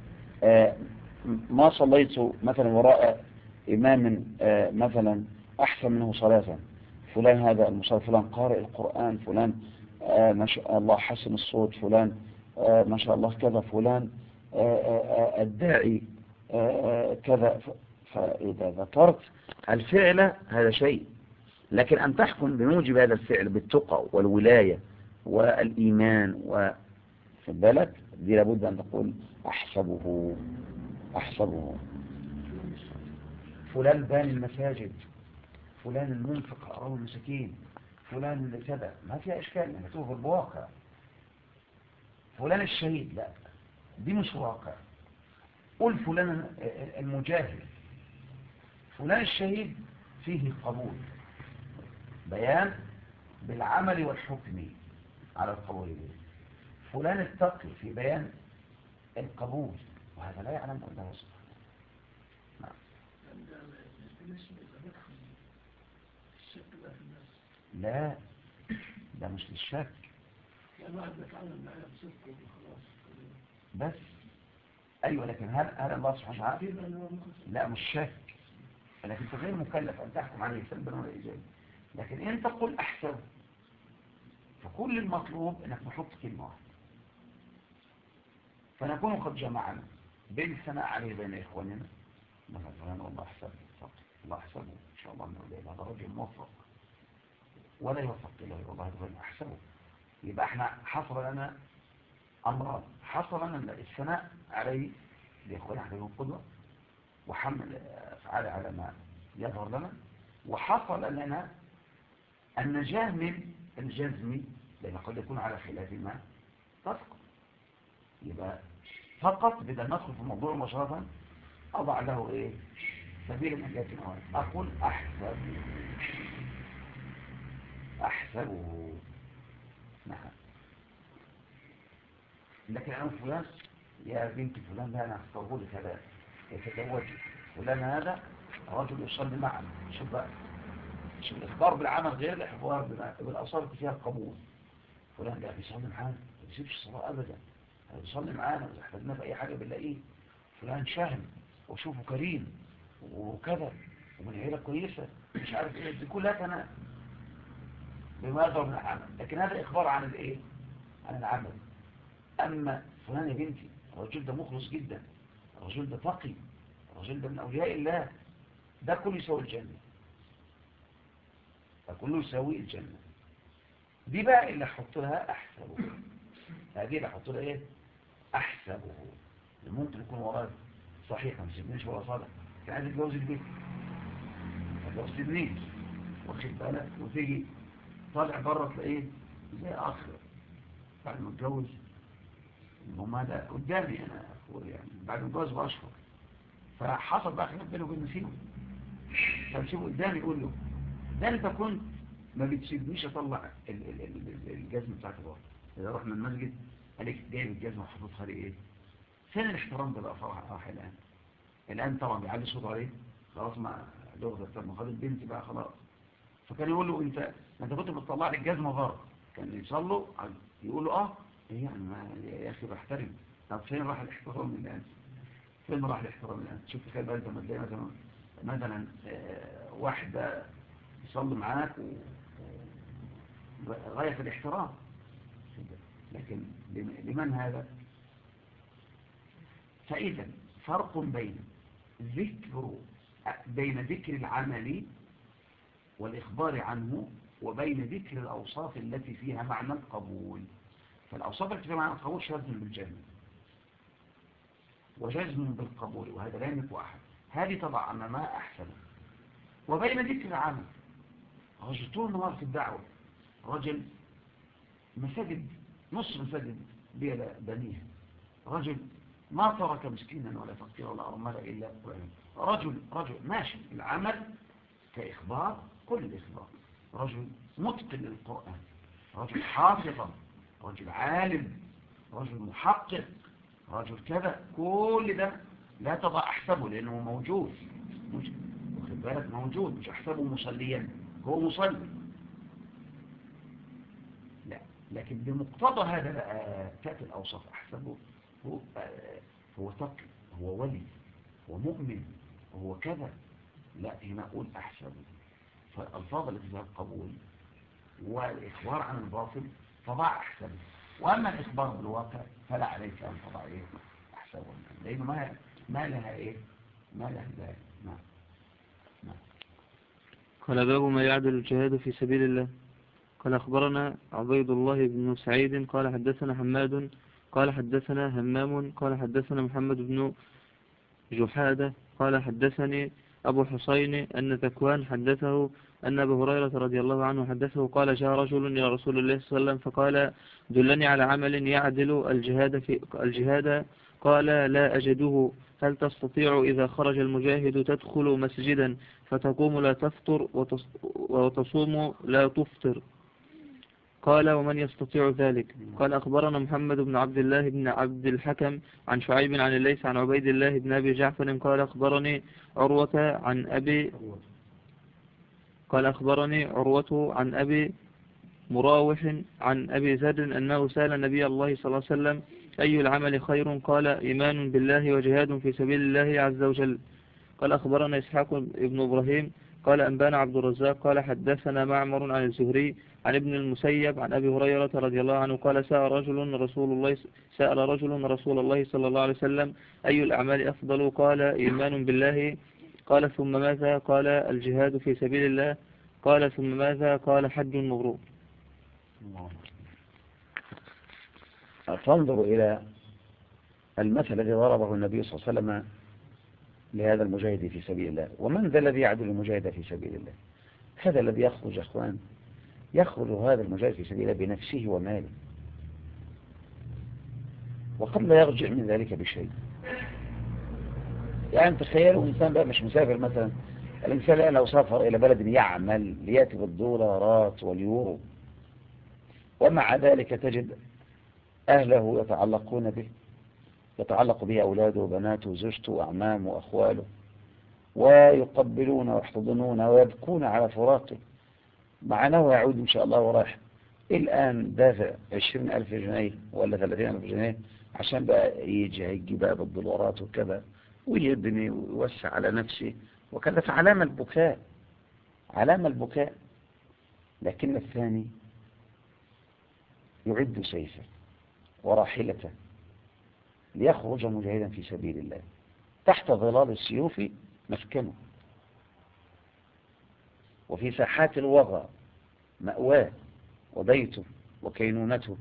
ما صليت مثلا وراء إمام مثلا أحسن منه صلاة، فلان هذا المصلي، فلان قارئ القرآن، فلان ما شاء الله حسن الصوت، فلان ما شاء الله كذا، فلان الداعي كذا. فإذا ذكرت الفعل هذا شيء، لكن أن تحكم بموجب هذا الفعل بالتقى والولاية والإيمان في بالك دي لابد أن تقول أحسبه فلان باني المساجد، فلان المنفق أو المسكين، فلان اللي كذا، ما فيها إشكال لما تشوف الواقع. فلان الشهيد، لا دي مش واقع. قل فلان المجاهد، فلان الشهيد فيه قبول، بيان بالعمل والحكم على القبول به. فلان التقي في بيان القبول، وهذا لا يعلم إلا الله سبحانه. نعم. لا، ده مش للشك بس. أيوة، لكن هل الله سبحانه وتعالى؟ لا مش شك، لكن انت غير مكلف أن تحكم عليه سلبا ولا إيجابا. لكن أنت قل أحسن، فكل المطلوب أنك نحط كلمة واحدة، فنكون قد جمعنا بين الثناء عليه بين إخواننا، مثلا والله أحسن، الله أحسنه إن شاء الله أنه هذا رجل موفق، ولا يوفق إليه والله هذا أحسنه. يبقى احنا حصل لنا أمران، حصل لنا الثناء عليه لإخواننا عليهم قدوة، وحمل أفعال على ما يظهر لنا، وحصل لنا النجاة من الجزم، لأن قد يكون على خلاف ما تفقد. يبقى فقط بدأ ندخل في الموضوع مباشرة، أضع له إيه سبيل النجاة الأول، أقول أحسبه. نعم. لكن أنا فلان يا بنت فلان لا أنا أختاره لكذا، يتزوج فلان هذا رجل يصلي معنا. شوف بقى، شوف الإخبار بالعمل غير الإخبار بالأوصاف اللي فيها القبول. فلان ده بيصلي معانا، ما بيسيبش الصلاة أبدا، بيصلي معانا وإذا احتاجنا في أي حاجة بنلاقيه. فلان شهم وشوفه كريم وكذا، ومن عيلة كويسة، مش عارف إيه، دي كلها كان بما يظهر من العمل. لكن هذا إخبار عن الإيه؟ عن العمل. أما فلان يا بنتي الرجل ده مخلص جدا، الرجل ده تقي، الرجل ده من أولياء الله، ده كله يساوي الجنة، ده كله يساوي الجنة. دي بقى اللي أحط لها أحسبه، هذه اللي أحط لها إيه؟ أحسبه. ممكن يكون وراء صحيح ما سيبنيش ولا صالح، كان عايز يتجوز البيت ما تجوزتنيش، واخد بالك، وتيجي طالع بره تلاقيه زي آخر بعد ما اتجوز. هم هذا قدامي أنا يعني بعد ما اتجوز بأشهر، فحصل بقى خلاف بينه وبين نسيبه، فنسيبه قدامي يقول له ده انت كنت ما بتسيبنيش اطلع الجزمه بتاعتي بره. اذا رحنا المسجد عليك جايب الجزمه وحطيتها لي ايه؟ فين الاحترام ده بقى؟ راح الان طبعا بيعلي صوته عليه، خلاص ما لغه طب ما خد البنت بقى خلاص. فكان يقول له انت كنت بتطلع لي الجزمه بره، كان يصلوا يقول له ايه يعني يا اخي بحترم. طب فين راح الاحترام الان؟ فين راح الاحترام الان؟ شوف تخيل بقى انت لما تلاقي مثلا مثلا واحدة يصلي معاك غاية في الاحترام، لكن لمن هذا؟ فإذا فرق بين ذكر العمل والإخبار عنه وبين ذكر الأوصاف التي فيها معنى القبول. فالأوصاف التي فيها معنى القبول شرط بالجزم وجزم بالقبول، وهذا لا يملك أحد. هذه طبعا ما أحسن. وبين ذكر العمل، رجل طول النهار في الدعوة، رجل مساجد، نص مساجد بنيها، رجل ما ترك مسكينا ولا فقيرا ولا أرملا إلا رجل ماشي العمل كإخبار، كل الإخبار، رجل متقن للقرآن، رجل حافظا، رجل عالم، رجل محقق، رجل كذا، كل ده لا تضع أحسبه لأنه موجود، واخد بالك، موجود، مش أحسبه مصليا، هو مصلي. لا، لكن بمقتضى هذا تأتي الأوصاف. أحسبه هو تقي، هو ولي، هو مؤمن، هو كذا. لا، هنا أقول أحسبه. فالألفاظ التي فيها القبول والإخبار عن الباطل فضع أحسبه، وأما الإخبار بالواقع فلا عليك أن تضع أحسبه، لأنه ما لها ما لها ذلك. نعم. قال باب ما يعدل الجهاد في سبيل الله. قال أخبرنا عبيد الله بن سعيد قال حدثنا حماد قال حدثنا همام قال حدثنا محمد بن جحادة قال حدثني أبو حسين أن ذكوان حدثه أن أبا هريرة رضي الله عنه حدثه قال جاء رجل إلى رسول الله صلى الله عليه وسلم فقال دلني على عمل يعدل الجهاد قال لا أجده. هل تستطيع إذا خرج المجاهد تدخل مسجدا فتقوم لا تفطر وتصوم لا تفطر؟ قال ومن يستطيع ذلك؟ قال أخبرنا محمد بن عبد الله بن عبد الحكم عن شعيب عن الليث عن عبيد الله بن أبي جعفر قال أخبرني عروة عن أبي مراوح عن أبي ذر أنه سأل النبي الله صلى الله عليه وسلم أي العمل خير؟ قال إيمان بالله وجهاد في سبيل الله عز وجل. قال أخبرنا إسحاق بن إبراهيم قال أنبانا عبد الرزاق قال حدثنا معمر عن الزهري عن ابن المسيب عن أبي هريرة رضي الله عنه قال سأل رجل رسول الله صلى الله عليه وسلم أي الأعمال أفضل؟ قال إيمان بالله. قال ثم ماذا؟ قال الجهاد في سبيل الله. قال ثم ماذا؟ قال حج مبرور. فانظروا إلى المثل الذي ضربه النبي صلى الله عليه وسلم لهذا المجاهد في سبيل الله. ومن ذا الذي يعدل المجاهد في سبيل الله؟ هذا الذي يخرج أخوان، يخرج هذا المجاهد في سبيل الله بنفسه وماله، وقد لا يرجع من ذلك بشيء. يعني تخيلوا إنسان بقى مش مسافر مثلا، الإنسان لو سافر إلى بلد يعمل ليأتي بالدولارات واليورو، ومع ذلك تجد أهله يتعلقون به، يتعلق به أولاده وبناته وزوجته وأعمامه وأخواله، ويقبلون ويحتضنون ويبكون على فراقه، مع أنه يعود إن شاء الله وراح. الآن دافع 20,000 جنيه ولا 30,000 جنيه عشان بقى يجي بقى بالدولارات وكذا، ويبني ويوسع على نفسه وكذا، فعلامة البكاء، علامة البكاء. لكن الثاني يعد سيفه وراحلته ليخرج مجاهدا في سبيل الله، تحت ظلال السيوف مسكنه، وفي ساحات الوغى مأواه وبيته وكينونته،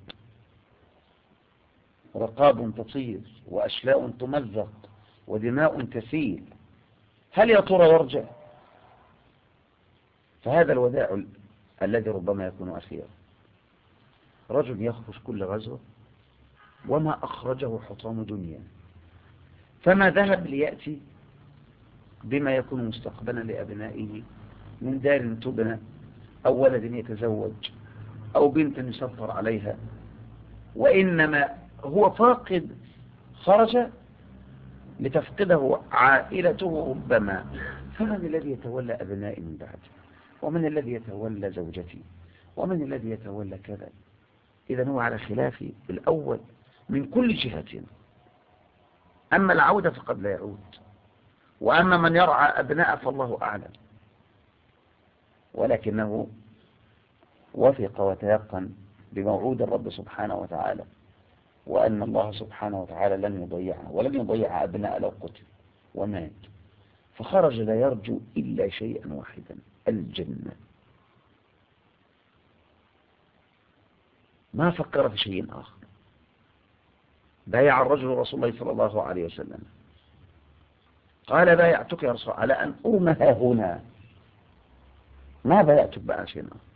رقاب تطير وأشلاء تمزق ودماء تسيل. هل يا ترى يرجع؟ فهذا الوداع الذي ربما يكون أخيرا. رجل يخرج كل غزوة وما أخرجه حطام دنيا، فما ذهب ليأتي بما يكون مستقبلا لأبنائه من دار تبنى أو ولد يتزوج أو بنت يسفر عليها، وإنما هو فاقد، خرج لتفقده عائلته ربما. فمن الذي يتولى أبنائي من بعد؟ ومن الذي يتولى زوجتي؟ ومن الذي يتولى كذا؟ إذا هو على خلاف الأول من كل جهة. أما العودة فقد لا يعود، وأما من يرعى أبناء فالله أعلم، ولكنه وثق وتيقن بموعود الرب سبحانه وتعالى، وأن الله سبحانه وتعالى لن يضيعه ولن يضيع أبناء لو قتل ومات، فخرج لا يرجو إلا شيئا واحدا، الجنة. ما فكر في شيء آخر. بايع الرجل رسول الله صلى الله عليه وسلم، قال بايعتك يا رسول على أن أرمها هنا، ما بايعتك بقى شيء آخر.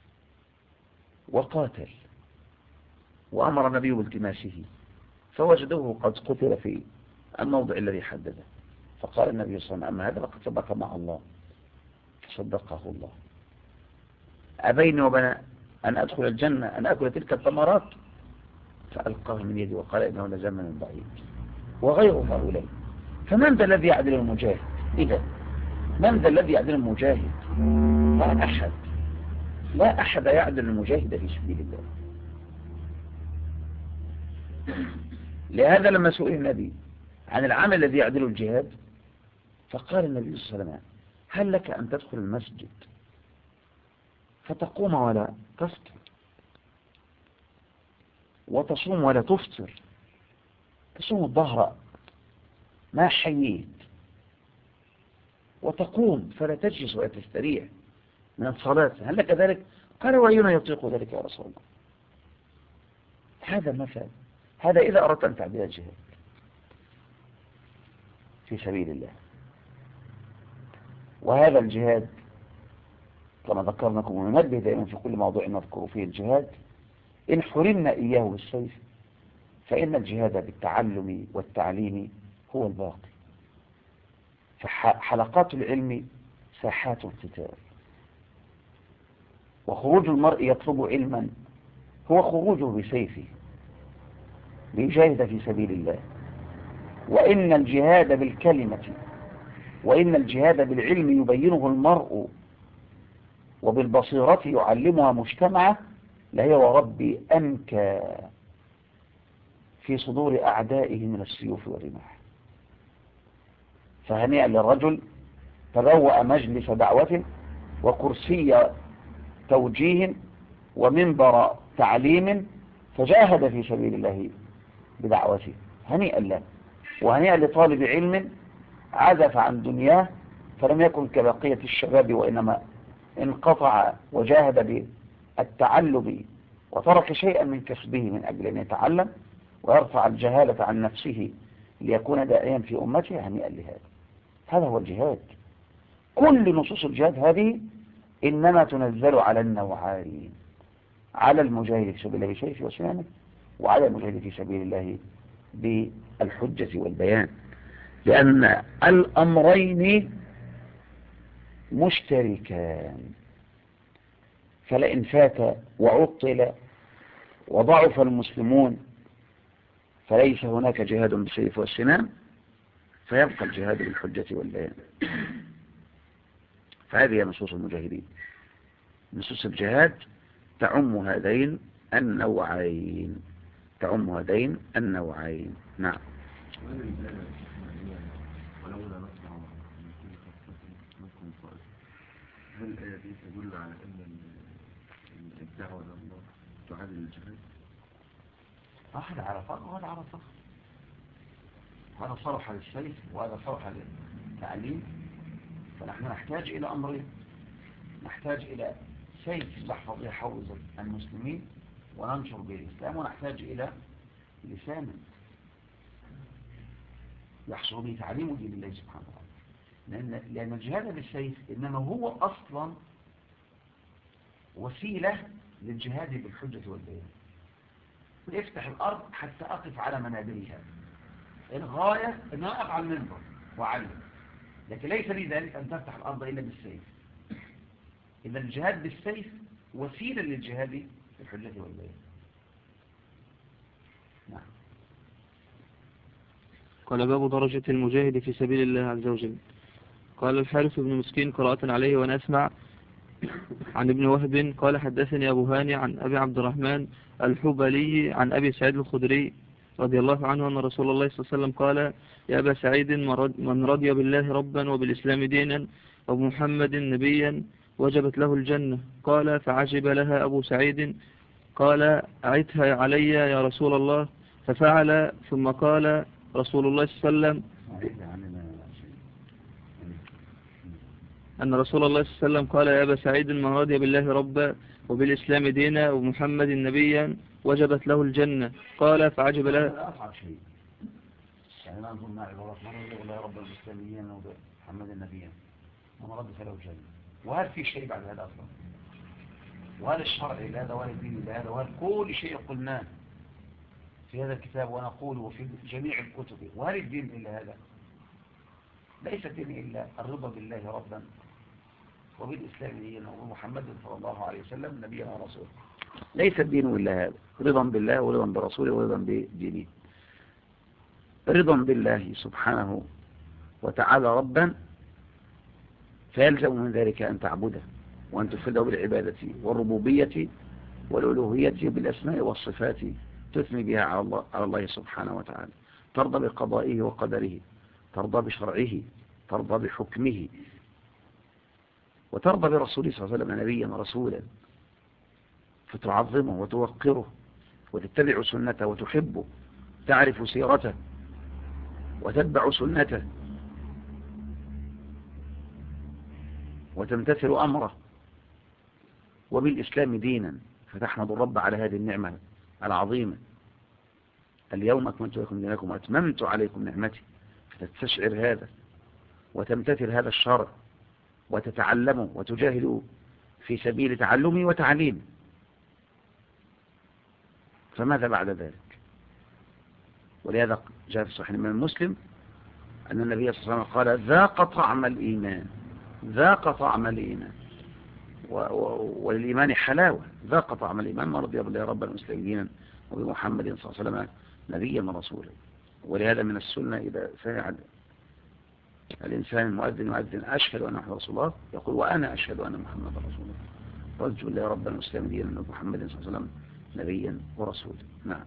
وقاتل، وأمر النبي بالتماسه، فوجدوه قد قتل في الموضع الذي حدده، فقال النبي صلى الله عليه وسلم: أما هذا لقد سبق مع الله، فصدقه الله. أبيني وبين أن أدخل الجنة أن أكل تلك الثمرات، فألقاه من يدي وقال إنه لزمن بعيد، وغيره هؤلاء. فمن ذا الذي يعدل المجاهد؟ إذا من ذا الذي يعدل المجاهد؟ لا أحد، لا أحد يعدل المجاهد في سبيل الله. لهذا لما سئل النبي عن العمل الذي يعدل الجهاد، فقال النبي صلى الله عليه وسلم: هل لك أن تدخل المسجد فتقوم ولا تفطر، وتصوم ولا تفطر، تصوم الظهر ما حييت، وتقوم فلا تجلس ولا تستريح من الصلاة، هل لك ذلك؟ قال: وأينا يطيق ذلك يا رسول الله؟ هذا مثل، هذا إذا أردت أن تعدل الجهاد في سبيل الله. وهذا الجهاد كما ذكرناكم وننبه دائما في كل موضوع نذكر فيه الجهاد، إن حرمنا إياه بالسيف فإن الجهاد بالتعلم والتعليم هو الباقي. فحلقات العلم ساحات القتال، وخروج المرء يطلب علما هو خروجه بسيفه ليجاهد في سبيل الله. وإن الجهاد بالكلمة وإن الجهاد بالعلم يبينه المرء وبالبصيرة يعلمها مجتمعه لهي وربي أنكى في صدور أعدائه من السيوف والرماح. فهنيئا للرجل تبوأ مجلس دعوة وكرسي توجيه ومنبر تعليم، فجاهد في سبيل الله بدعوته، هنيئا له. وهنيئا لطالب علم عزف عن دنياه فلم يكن كبقية الشباب، وإنما انقطع وجاهد بالتعلم وترك شيئا من كسبه من أجل أن يتعلم ويرفع الجهالة عن نفسه ليكون داعيا في أمته، هنيئا لهذا. هذا هو الجهاد. كل نصوص الجهاد هذه إنما تنزل على النوعين: على المجاهد في سبيل الله بسيفه وسنانه، وعلى المجاهد في سبيل الله بالحجة والبيان، لأن الأمرين مشتركان. فلئن فات وعطل وضعف المسلمون فليس هناك جهاد بالسيف والسنان، فيبقى الجهاد بالحجة والبيان. فهذه نصوص المجاهدين. نصوص الجهاد تعم هذين النوعين، تعم هذين النوعين. نعم. هل الآية دي تدل على أن الدعوة إلى الله تعادل الجهاد؟ هذا على فرق وهذا على فرق، هذا صرح للسيف وهذا صرح للتعليم. فنحن نحتاج إلى أمرين: نحتاج إلى سيف يحفظ يحوز المسلمين وننشر به الإسلام، ونحتاج إلى لسان يحصل به تعليم دين الله سبحانه وتعالى. لأن الجهاد بالسيف إنما هو أصلا وسيلة للجهاد بالحجة والبيان. افتح الأرض حتى أقف على منابرها، الغاية أن أقف على المنبر وأعلم، لكن ليس لي ذلك أن تفتح الأرض إلا بالسيف. إذا الجهاد بالسيف وسيلة للجهاد بالحجة والبيان. نعم. قال: باب درجة المجاهد في سبيل الله عز وجل. قال الحارث بن مسكين قراءة عليه وأنا أسمع عن ابن وهب قال: حدثني أبو هاني عن أبي عبد الرحمن الحبلي عن أبي سعيد الخدري رضي الله عنه أن رسول الله صلى الله عليه وسلم قال: يا أبا سعيد، من رضي بالله ربا وبالإسلام دينا وبمحمد نبيا وجبت له الجنة. قال: فعجب لها أبو سعيد، قال: أعدها علي يا رسول الله. ففعل، ثم قال رسول الله صلى الله عليه وسلم أن رسول الله صلى الله عليه وسلم قال: يا أبا سعيد، من رضي بالله ربا وبالإسلام دينا ومحمد نبيا وجبت له الجنة. قال: فعجب لها. هذا أصعب شيء، يعني ما نظن عبارات من رضي بالله ربا بالإسلاميين ومحمد نبيا ومن رضي له الجنة. وهل في شيء بعد هذا أصلا؟ وهل الشرع إلى هذا؟ وهل الدين إلى هذا؟ وهل كل شيء قلناه في هذا الكتاب ونقوله وفي جميع الكتب؟ وهل الدين إلا هذا؟ ليس الدين إلا الرضا بالله ربا وبالإسلام دينا ومحمد صلى الله عليه وسلم نبيا ورسولا. ليس الدين إلا هذا، رضا بالله ورضا برسوله ورضا بدينه. رضا بالله سبحانه وتعالى ربا، فيلزم من ذلك أن تعبده وأن تفرده بالعبادة والربوبية والألوهية بالأسماء والصفات، تثني بها على الله سبحانه وتعالى. ترضى بقضائه وقدره، ترضى بشرعه، ترضى بحكمه، وترضى برسوله صلى الله عليه وسلم نبيا ورسولا، فتعظمه وتوقره وتتبع سنته وتحبه، تعرف سيرته وتتبع سنته وتمتثل أمره. وبالإسلام دينا، فتحمد الرب على هذه النعمة العظيمة. اليوم أكملت لكم دينكم وأتممت عليكم نعمتي، فتستشعر هذا وتمتثل هذا الشرع وتتعلمه وتجاهد في سبيل تعلمه وتعليمه. فماذا بعد ذلك؟ ولهذا جاء في صحيح الإمام مسلم أن النبي صلى الله عليه وسلم قال: ذاق طعم الإيمان، ذاق طعم الإيمان، وللإيمان حلاوة. ذاق طعم الإيمان ما رضي بالله رب المسلمين وبمحمد صلى الله عليه وسلم نبيا ورسولا. ولهذا من السنة إذا سمع الإنسان المؤذن يؤذن: أشهد أن محمد رسول الله، يقول: وأنا أشهد أن محمد رسول الله. رضي بالله رب المسلمين وبمحمد صلى الله عليه وسلم نبيا ورسولا. نعم.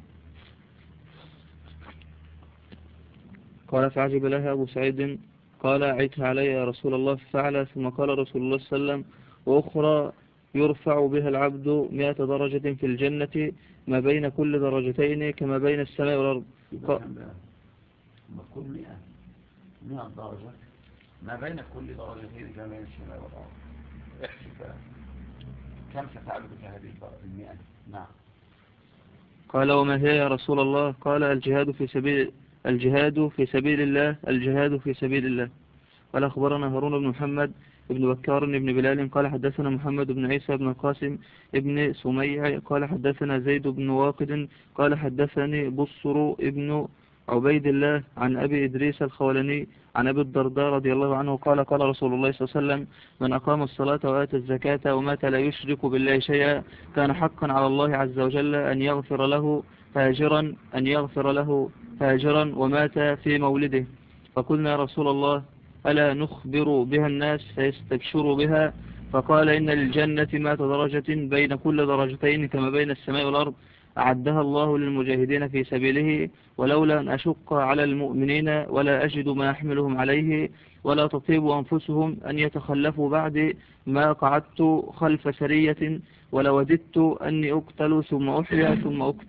قال: فعجب لها أبو سعيد، قال: أعدها علي يا رسول الله. ففعل، ثم قال رسول الله صلى الله عليه وسلم: وأخرى يرفع بها العبد 100 درجة في الجنة، ما بين كل درجتين كما بين السماء والأرض. كل 100 درجة ما بين كل درجتين كما بين السماء والأرض. احسب كم ستعبد في هذه 100؟ نعم. قال: وما هي يا رسول الله؟ قال: الجهاد في سبيل الله، الجهاد في سبيل الله. قال: أخبرنا هارون بن محمد ابن بكار بن بلال قال: حدثنا محمد بن عيسى بن القاسم ابن سميع قال: حدثنا زيد بن واقد قال: حدثني بصر ابن عبيد الله عن أبي إدريس الخولاني عن أبي الدرداء رضي الله عنه قال: قال رسول الله صلى الله عليه وسلم: من أقام الصلاة وآتى الزكاة ومات لا يشرك بالله شيئا كان حقا على الله عز وجل أن يغفر له هاجرا ومات في مولده. فقلنا: يا رسول الله، ألا نخبر بها الناس فيستبشروا بها؟ فقال: إن للجنة 100 درجة بين كل درجتين كما بين السماء والأرض، أعدها الله للمجاهدين في سبيله، ولولا أن أشق على المؤمنين ولا أجد ما أحملهم عليه ولا تطيب أنفسهم أن يتخلفوا بعد ما قعدت خلف سرية ولوددت أني أقتل ثم أحيا ثم أقتل.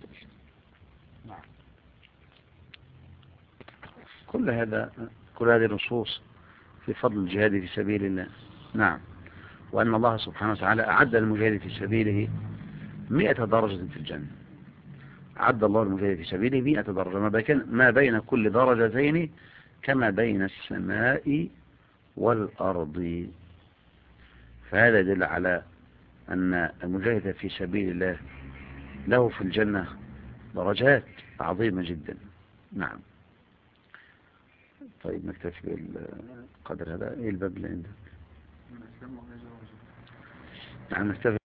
كل هذه النصوص في فضل الجهاد في سبيل الله. نعم. وأن الله سبحانه وتعالى أعد للمجاهد في سبيله 100 درجة في الجنة. أعد الله للمجاهد في سبيله 100 درجة ما بين كل درجتين كما بين السماء والأرض. فهذا يدل على أن المجاهد في سبيل الله له في الجنة درجات عظيمة جدا. نعم. طيب نكتفي بالقدر هذا. ايه الباب اللي عندك؟ نعم نكتفي.